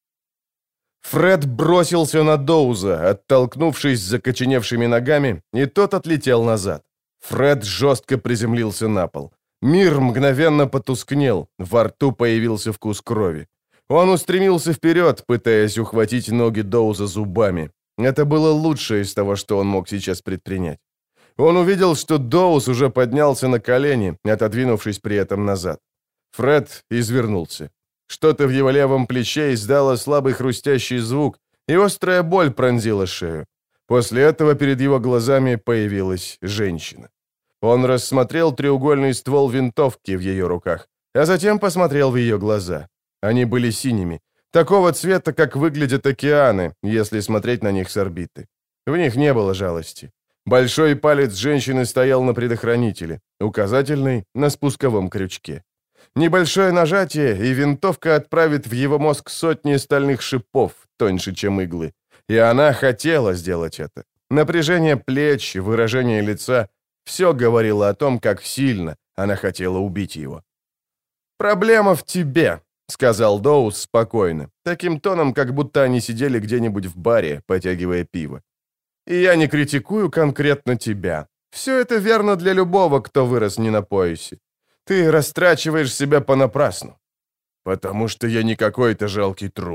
Фред бросился на Доуза, оттолкнувшись закоченевшими ногами, и тот отлетел назад. Фред жестко приземлился на пол. Мир мгновенно потускнел, во рту появился вкус крови. Он устремился вперед, пытаясь ухватить ноги Доуза зубами. Это было лучшее из того, что он мог сейчас предпринять. Он увидел, что Доуз уже поднялся на колени, отодвинувшись при этом назад. Фред извернулся. Что-то в его левом плече издало слабый хрустящий звук, и острая боль пронзила шею. После этого перед его глазами появилась женщина. Он рассмотрел треугольный ствол винтовки в ее руках, а затем посмотрел в ее глаза. Они были синими, такого цвета, как выглядят океаны, если смотреть на них с орбиты. В них не было жалости. Большой палец женщины стоял на предохранителе, указательный — на спусковом крючке. Небольшое нажатие, и винтовка отправит в его мозг сотни стальных шипов, тоньше, чем иглы. И она хотела сделать это. Напряжение плеч, выражение лица — все говорило о том, как сильно она хотела убить его. «Проблема в тебе», — сказал Доус спокойно, таким тоном, как будто они сидели где-нибудь в баре, потягивая пиво. «И я не критикую конкретно тебя. Все это верно для любого, кто вырос не на поясе. Ты растрачиваешь себя понапрасну». «Потому что я не какой-то жалкий трус»,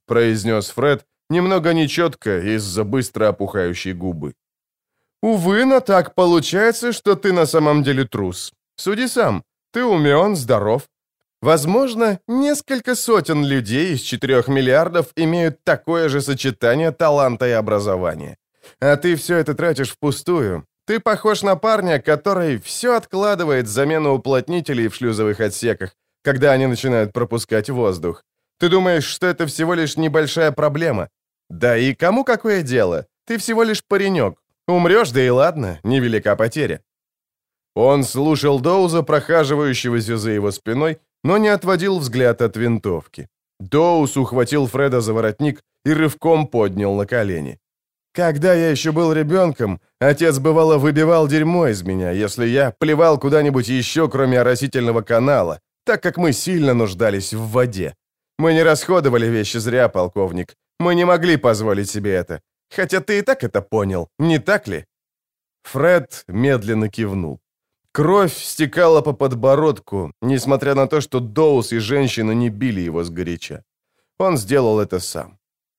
— произнес Фред, немного нечетко из-за быстро опухающей губы. «Увы, но так получается, что ты на самом деле трус. Суди сам, ты умен, здоров. Возможно, несколько сотен людей из четырех миллиардов имеют такое же сочетание таланта и образования. А ты все это тратишь впустую. Ты похож на парня, который все откладывает замену уплотнителей в шлюзовых отсеках, когда они начинают пропускать воздух. Ты думаешь, что это всего лишь небольшая проблема? Да и кому какое дело? Ты всего лишь паренек. Умрешь, да и ладно, невелика потеря». Он слушал Доуза, прохаживающегося за его спиной, но не отводил взгляд от винтовки. Доуз ухватил Фреда за воротник и рывком поднял на колени. «Когда я еще был ребенком, отец бывало выбивал дерьмо из меня, если я плевал куда-нибудь еще, кроме оросительного канала, так как мы сильно нуждались в воде. Мы не расходовали вещи зря, полковник. Мы не могли позволить себе это. Хотя ты и так это понял, не так ли?» Фред медленно кивнул. Кровь стекала по подбородку, несмотря на то, что Доуз и женщина не били его сгоряча. Он сделал это сам.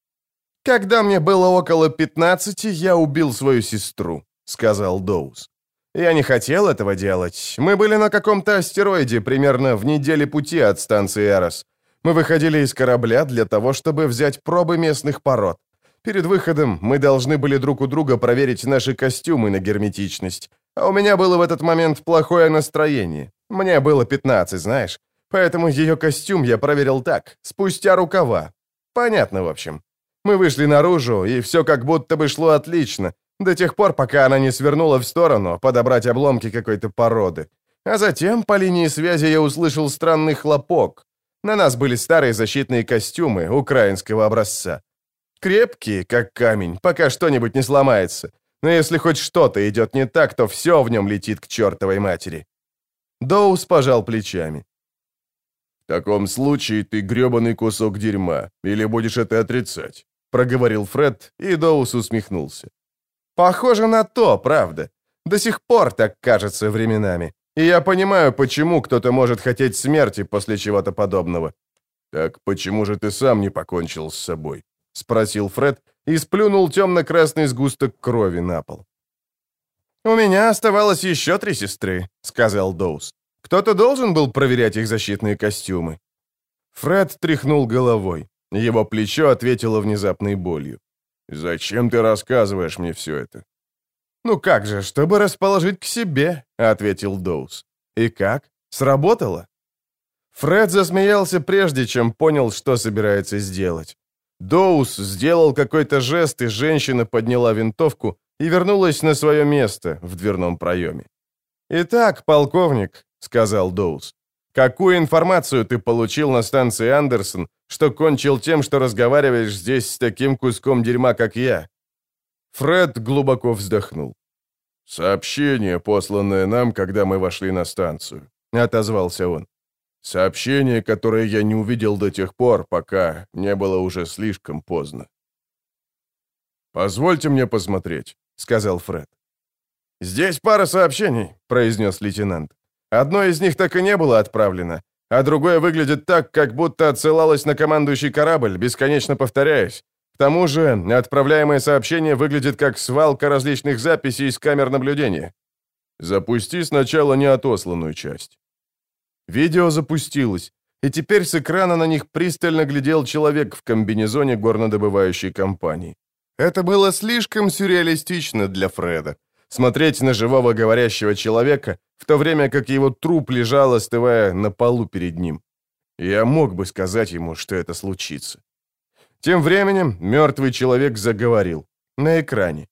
«Когда мне было около пятнадцати, я убил свою сестру», — сказал Доуз. «Я не хотел этого делать. Мы были на каком-то астероиде, примерно в неделе пути от станции Эрос. Мы выходили из корабля для того, чтобы взять пробы местных пород. Перед выходом мы должны были друг у друга проверить наши костюмы на герметичность. А у меня было в этот момент плохое настроение. Мне было пятнадцать, знаешь. Поэтому ее костюм я проверил так, спустя рукава. Понятно, в общем. Мы вышли наружу, и все как будто бы шло отлично, до тех пор, пока она не свернула в сторону подобрать обломки какой-то породы. А затем по линии связи я услышал странный хлопок. На нас были старые защитные костюмы украинского образца. Крепкие, как камень, пока что-нибудь не сломается. Но если хоть что-то идет не так, то все в нем летит к чертовой матери». Доуз пожал плечами. «В таком случае ты гребаный кусок дерьма, или будешь это отрицать?» — проговорил Фред, и Доуз усмехнулся. «Похоже на то, правда. До сих пор так кажется временами. И я понимаю, почему кто-то может хотеть смерти после чего-то подобного». «Так почему же ты сам не покончил с собой?» — спросил Фред и сплюнул темно-красный сгусток крови на пол. «У меня оставалось еще три сестры», — сказал Доуз. «Кто-то должен был проверять их защитные костюмы». Фред тряхнул головой. Его плечо ответило внезапной болью. «Зачем ты рассказываешь мне все это?» «Ну как же, чтобы расположить к себе», — ответил Доуз. «И как? Сработало?» Фред засмеялся прежде, чем понял, что собирается сделать. Доуз сделал какой-то жест, и женщина подняла винтовку и вернулась на свое место в дверном проеме. «Итак, полковник», — сказал Доуз, — «какую информацию ты получил на станции Андерсон, что кончил тем, что разговариваешь здесь с таким куском дерьма, как я?» Фред глубоко вздохнул. «Сообщение, посланное нам, когда мы вошли на станцию», — отозвался он. «Сообщение, которое я не увидел до тех пор, пока не было уже слишком поздно». «Позвольте мне посмотреть», — сказал Фред. «Здесь пара сообщений», — произнес лейтенант. «Одно из них так и не было отправлено, а другое выглядит так, как будто отсылалось на командующий корабль, бесконечно повторяясь. К тому же отправляемое сообщение выглядит как свалка различных записей из камер наблюдения». «Запусти сначала неотосланную часть». Видео запустилось, и теперь с экрана на них пристально глядел человек в комбинезоне горнодобывающей компании. Это было слишком сюрреалистично для Фреда. Смотреть на живого говорящего человека, в то время как его труп лежал, остывая на полу перед ним. Я мог бы сказать ему, что это случится. Тем временем мертвый человек заговорил. На экране.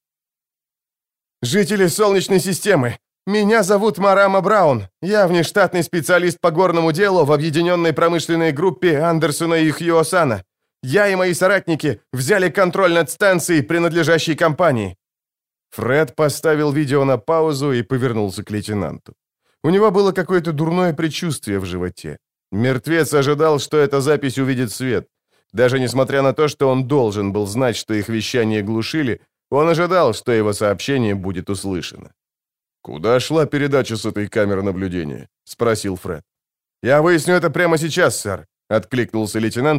«Жители Солнечной системы! Меня зовут Марама Браун. Я внештатный специалист по горному делу в объединенной промышленной группе Андерсона и Хьюосана. Я и мои соратники взяли контроль над станцией, принадлежащей компании». Фред поставил видео на паузу и повернулся к лейтенанту. У него было какое-то дурное предчувствие в животе. Мертвец ожидал, что эта запись увидит свет. Даже несмотря на то, что он должен был знать, что их вещание глушили, он ожидал, что его сообщение будет услышано. «Куда шла передача с этой камеры наблюдения?» — спросил Фред. «Я выясню это прямо сейчас, сэр», — откликнулся лейтенант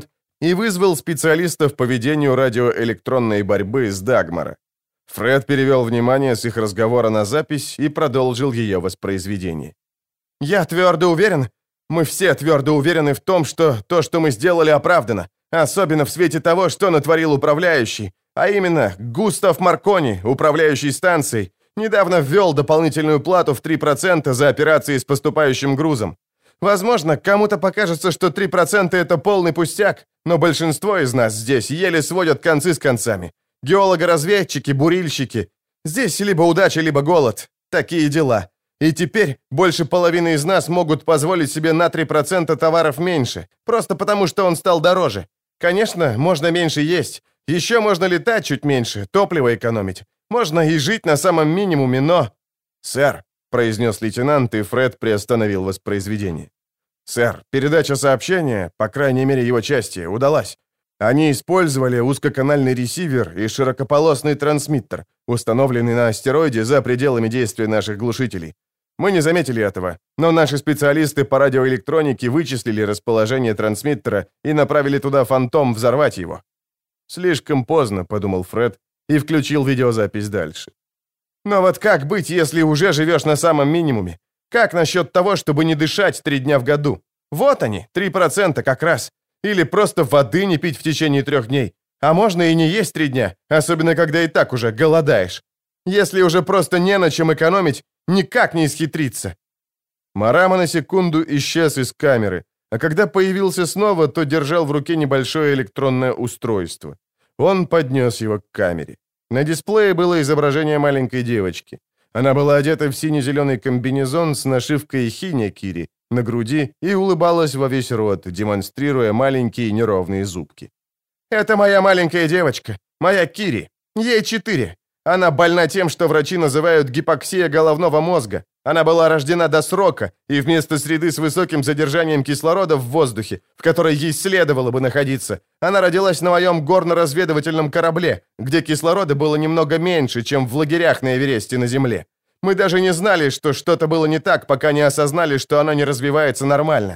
и вызвал специалистов по ведению радиоэлектронной борьбы с Дагмара. Фред перевел внимание с их разговора на запись и продолжил ее воспроизведение. «Я твердо уверен, мы все твердо уверены в том, что то, что мы сделали, оправдано, особенно в свете того, что натворил управляющий, а именно Густав Маркони, управляющий станцией, недавно ввел дополнительную плату в три процента за операции с поступающим грузом. Возможно, кому-то покажется, что три процента это полный пустяк, но большинство из нас здесь еле сводят концы с концами. Геологоразведчики, бурильщики. Здесь либо удача, либо голод. Такие дела. И теперь больше половины из нас могут позволить себе на три процента товаров меньше, просто потому что он стал дороже. Конечно, можно меньше есть. Еще можно летать чуть меньше, топливо экономить. Можно и жить на самом минимуме, но... «Сэр», — произнес лейтенант, и Фред приостановил воспроизведение. «Сэр, передача сообщения, по крайней мере его части, удалась. Они использовали узкоканальный ресивер и широкополосный трансмиттер, установленный на астероиде за пределами действия наших глушителей. Мы не заметили этого, но наши специалисты по радиоэлектронике вычислили расположение трансмиттера и направили туда фантом взорвать его». «Слишком поздно», — подумал Фред, и включил видеозапись дальше. «Но вот как быть, если уже живешь на самом минимуме? Как насчет того, чтобы не дышать три дня в году? Вот они, три процента как раз. Или просто воды не пить в течение трех дней. А можно и не есть три дня, особенно когда и так уже голодаешь. Если уже просто не на чем экономить, никак не исхитриться». Марама на секунду исчез из камеры, а когда появился снова, то держал в руке небольшое электронное устройство. Он поднес его к камере. На дисплее было изображение маленькой девочки. Она была одета в сине-зеленый комбинезон с нашивкой «Хинекири» на груди и улыбалась во весь рот, демонстрируя маленькие неровные зубки. «Это моя маленькая девочка, моя Кири. Ей четыре. Она больна тем, что врачи называют гипоксия головного мозга. Она была рождена до срока, и вместо среды с высоким задержанием кислорода в воздухе, в которой ей следовало бы находиться, она родилась на моем горно-разведывательном корабле, где кислорода было немного меньше, чем в лагерях на Эвересте на Земле. Мы даже не знали, что что-то было не так, пока не осознали, что оно не развивается нормально».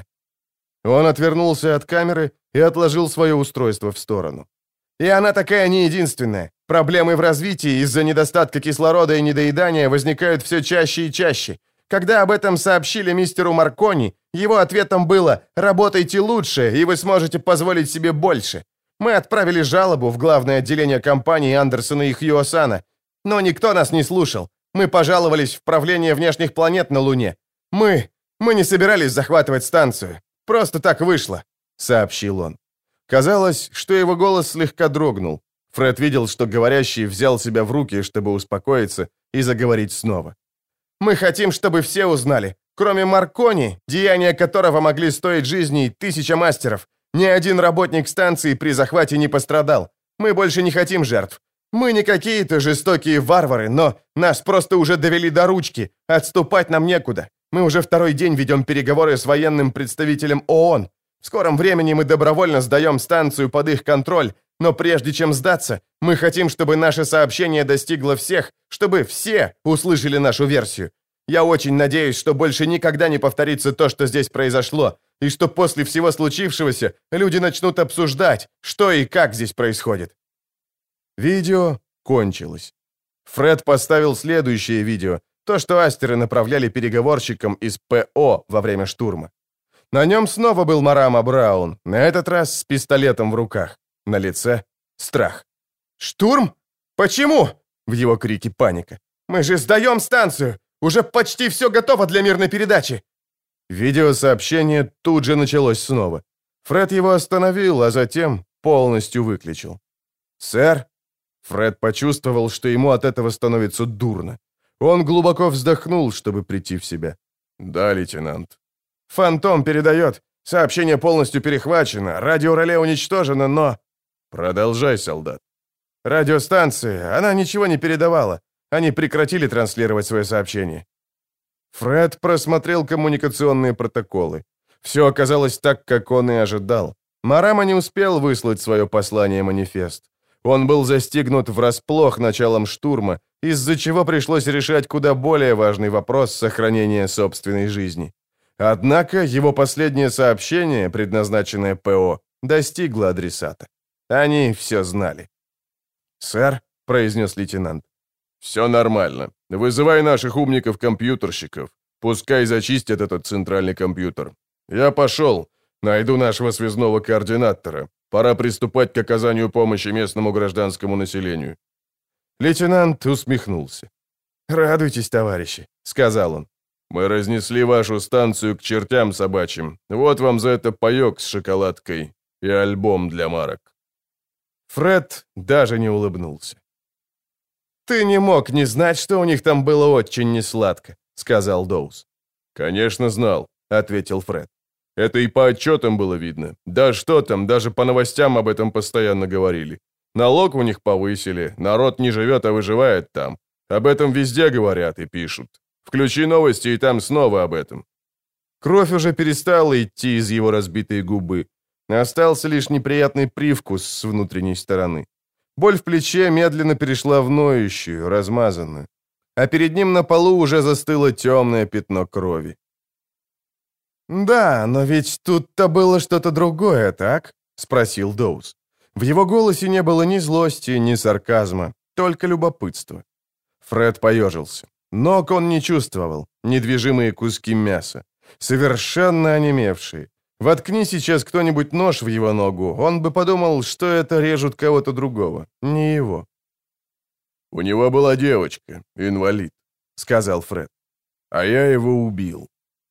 Он отвернулся от камеры и отложил свое устройство в сторону. «И она такая не единственная. Проблемы в развитии из-за недостатка кислорода и недоедания возникают все чаще и чаще. Когда об этом сообщили мистеру Маркони, его ответом было «работайте лучше, и вы сможете позволить себе больше». Мы отправили жалобу в главное отделение компании Андерсона и Хьюосана, но никто нас не слушал. Мы пожаловались в правление внешних планет на Луне. Мы... мы не собирались захватывать станцию. Просто так вышло», — сообщил он. Казалось, что его голос слегка дрогнул. Фред видел, что говорящий взял себя в руки, чтобы успокоиться и заговорить снова. «Мы хотим, чтобы все узнали. Кроме Маркони, деяния которого могли стоить жизней тысяча мастеров, ни один работник станции при захвате не пострадал. Мы больше не хотим жертв. Мы не какие-то жестокие варвары, но нас просто уже довели до ручки. Отступать нам некуда. Мы уже второй день ведем переговоры с военным представителем ООН. В скором времени мы добровольно сдаем станцию под их контроль, но прежде чем сдаться, мы хотим, чтобы наше сообщение достигло всех, чтобы все услышали нашу версию. Я очень надеюсь, что больше никогда не повторится то, что здесь произошло, и что после всего случившегося люди начнут обсуждать, что и как здесь происходит». Видео кончилось. Фред поставил следующее видео, то, что астеры направляли переговорщикам из ПО во время штурма. На нем снова был Марама Браун, на этот раз с пистолетом в руках. На лице страх. «Штурм? Почему?» В его крике паника. «Мы же сдаем станцию! Уже почти все готово для мирной передачи!» Видеосообщение тут же началось снова. Фред его остановил, а затем полностью выключил. «Сэр?» Фред почувствовал, что ему от этого становится дурно. Он глубоко вздохнул, чтобы прийти в себя. «Да, лейтенант». «Фантом передает. Сообщение полностью перехвачено, радиореле уничтожено, но...» «Продолжай, солдат». «Радиостанция, она ничего не передавала. Они прекратили транслировать свое сообщение». Фред просмотрел коммуникационные протоколы. Все оказалось так, как он и ожидал. Марама не успел выслать свое послание-манифест. Он был застигнут врасплох началом штурма, из-за чего пришлось решать куда более важный вопрос сохранения собственной жизни. Однако его последнее сообщение, предназначенное ПО, достигла адресата. Они все знали. «Сэр», — произнес лейтенант. «Все нормально. Вызывай наших умников-компьютерщиков. Пускай зачистят этот центральный компьютер. Я пошел. Найду нашего связного координатора. Пора приступать к оказанию помощи местному гражданскому населению». Лейтенант усмехнулся. «Радуйтесь, товарищи», — сказал он. «Мы разнесли вашу станцию к чертям собачьим. Вот вам за это паёк с шоколадкой и альбом для марок». Фред даже не улыбнулся. «Ты не мог не знать, что у них там было очень несладко», — сказал Доус. «Конечно знал», — ответил Фред. «Это и по отчетам было видно. Да что там, даже по новостям об этом постоянно говорили. Налог у них повысили, народ не живет, а выживает там. Об этом везде говорят и пишут. Включи новости, и там снова об этом». Кровь уже перестала идти из его разбитой губы. Остался лишь неприятный привкус с внутренней стороны. Боль в плече медленно перешла в ноющую, размазанную. А перед ним на полу уже застыло темное пятно крови. «Да, но ведь тут-то было что-то другое, так?» — спросил Доус. В его голосе не было ни злости, ни сарказма, только любопытство. Фред поежился. Ног он не чувствовал, недвижимые куски мяса, совершенно онемевшие. Воткни сейчас кто-нибудь нож в его ногу, он бы подумал, что это режут кого-то другого, не его. «У него была девочка, инвалид», — сказал Фред. «А я его убил».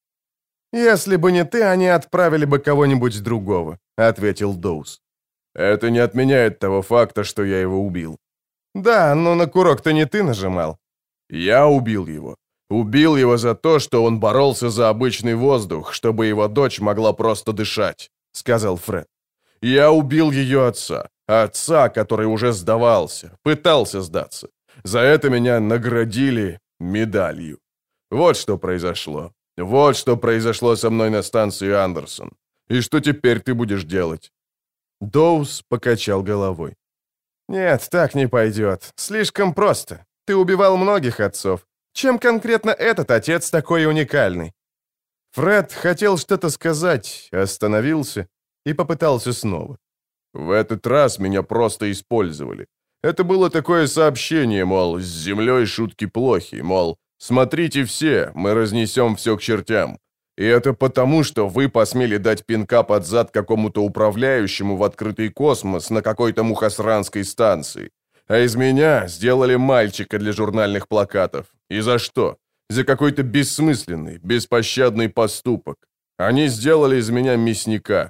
«Если бы не ты, они отправили бы кого-нибудь другого», — ответил Доус. «Это не отменяет того факта, что я его убил». «Да, но на курок-то не ты нажимал». «Я убил его. Убил его за то, что он боролся за обычный воздух, чтобы его дочь могла просто дышать», — сказал Фред. «Я убил ее отца. Отца, который уже сдавался, пытался сдаться. За это меня наградили медалью. Вот что произошло. Вот что произошло со мной на станции Андерсон. И что теперь ты будешь делать?» Доус покачал головой. «Нет, так не пойдет. Слишком просто. Ты убивал многих отцов. Чем конкретно этот отец такой уникальный?» Фред хотел что-то сказать, остановился и попытался снова. «В этот раз меня просто использовали. Это было такое сообщение, мол, с землей шутки плохи, мол, смотрите все, мы разнесем все к чертям. И это потому, что вы посмели дать пинка под зад какому-то управляющему в открытый космос на какой-то мухосранской станции. А из меня сделали мальчика для журнальных плакатов. И за что? За какой-то бессмысленный, беспощадный поступок. Они сделали из меня мясника».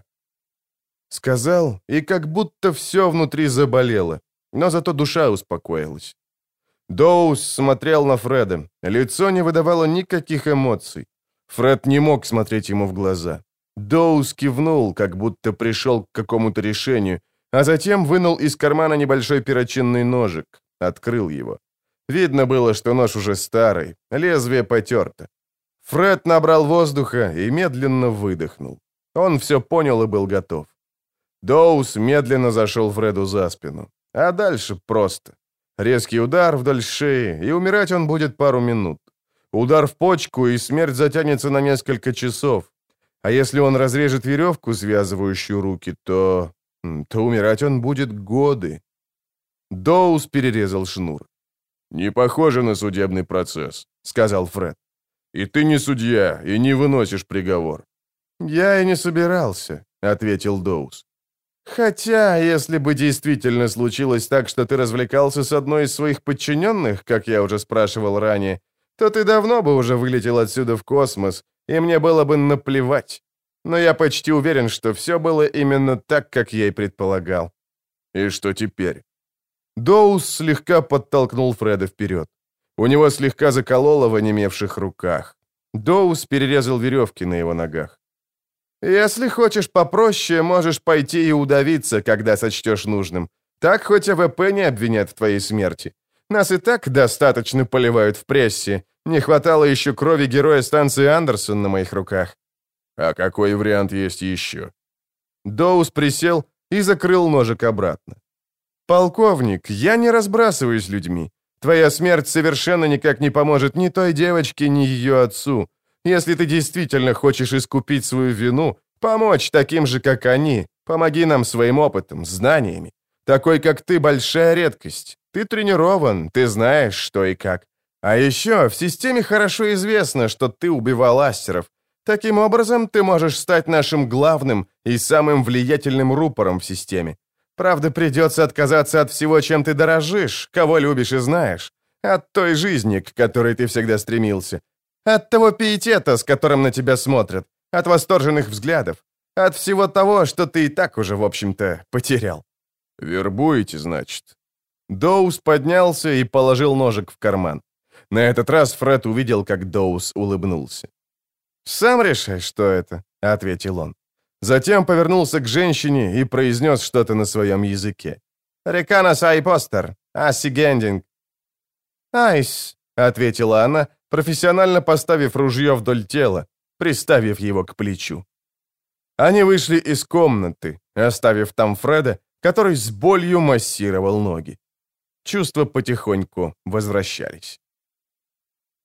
Сказал, и как будто все внутри заболело, но зато душа успокоилась. Доус смотрел на Фреда. Лицо не выдавало никаких эмоций. Фред не мог смотреть ему в глаза. Доус кивнул, как будто пришел к какому-то решению, а затем вынул из кармана небольшой перочинный ножик, открыл его. Видно было, что нож уже старый, лезвие потерто. Фред набрал воздуха и медленно выдохнул. Он все понял и был готов. Доус медленно зашел Фреду за спину. А дальше просто. Резкий удар вдоль шеи, и умирать он будет пару минут. Удар в почку, и смерть затянется на несколько часов. А если он разрежет веревку, связывающую руки, то... то умирать он будет годы. Доус перерезал шнур. «Не похоже на судебный процесс», — сказал Фред. «И ты не судья, и не выносишь приговор». «Я и не собирался», — ответил Доус. «Хотя, если бы действительно случилось так, что ты развлекался с одной из своих подчиненных, как я уже спрашивал ранее, то ты давно бы уже вылетел отсюда в космос, и мне было бы наплевать. Но я почти уверен, что все было именно так, как я и предполагал». «И что теперь?» Доус слегка подтолкнул Фреда вперед. У него слегка закололо в онемевших руках. Доус перерезал веревки на его ногах. «Если хочешь попроще, можешь пойти и удавиться, когда сочтешь нужным. Так хоть АВП не обвинят в твоей смерти. Нас и так достаточно поливают в прессе. Не хватало еще крови героя станции Андерсон на моих руках». «А какой вариант есть еще?» Доус присел и закрыл ножик обратно. «Полковник, я не разбрасываюсь людьми. Твоя смерть совершенно никак не поможет ни той девочке, ни ее отцу. Если ты действительно хочешь искупить свою вину, Помочь таким же, как они. Помоги нам своим опытом, знаниями. Такой, как ты, большая редкость. Ты тренирован, ты знаешь, что и как. А еще в системе хорошо известно, что ты убивал астеров. Таким образом, ты можешь стать нашим главным и самым влиятельным рупором в системе. Правда, придется отказаться от всего, чем ты дорожишь, кого любишь и знаешь. От той жизни, к которой ты всегда стремился. От того пиетета, с которым на тебя смотрят. От восторженных взглядов. От всего того, что ты и так уже, в общем-то, потерял. Вербуете, значит? Доус поднялся и положил ножик в карман. На этот раз Фред увидел, как Доус улыбнулся. «Сам решай, что это», — ответил он. Затем повернулся к женщине и произнес что-то на своем языке. «Реканас айпостер, аси гендинг». «Айс», — ответила она, профессионально поставив ружье вдоль тела, приставив его к плечу. Они вышли из комнаты, оставив там Фреда, который с болью массировал ноги. Чувства потихоньку возвращались.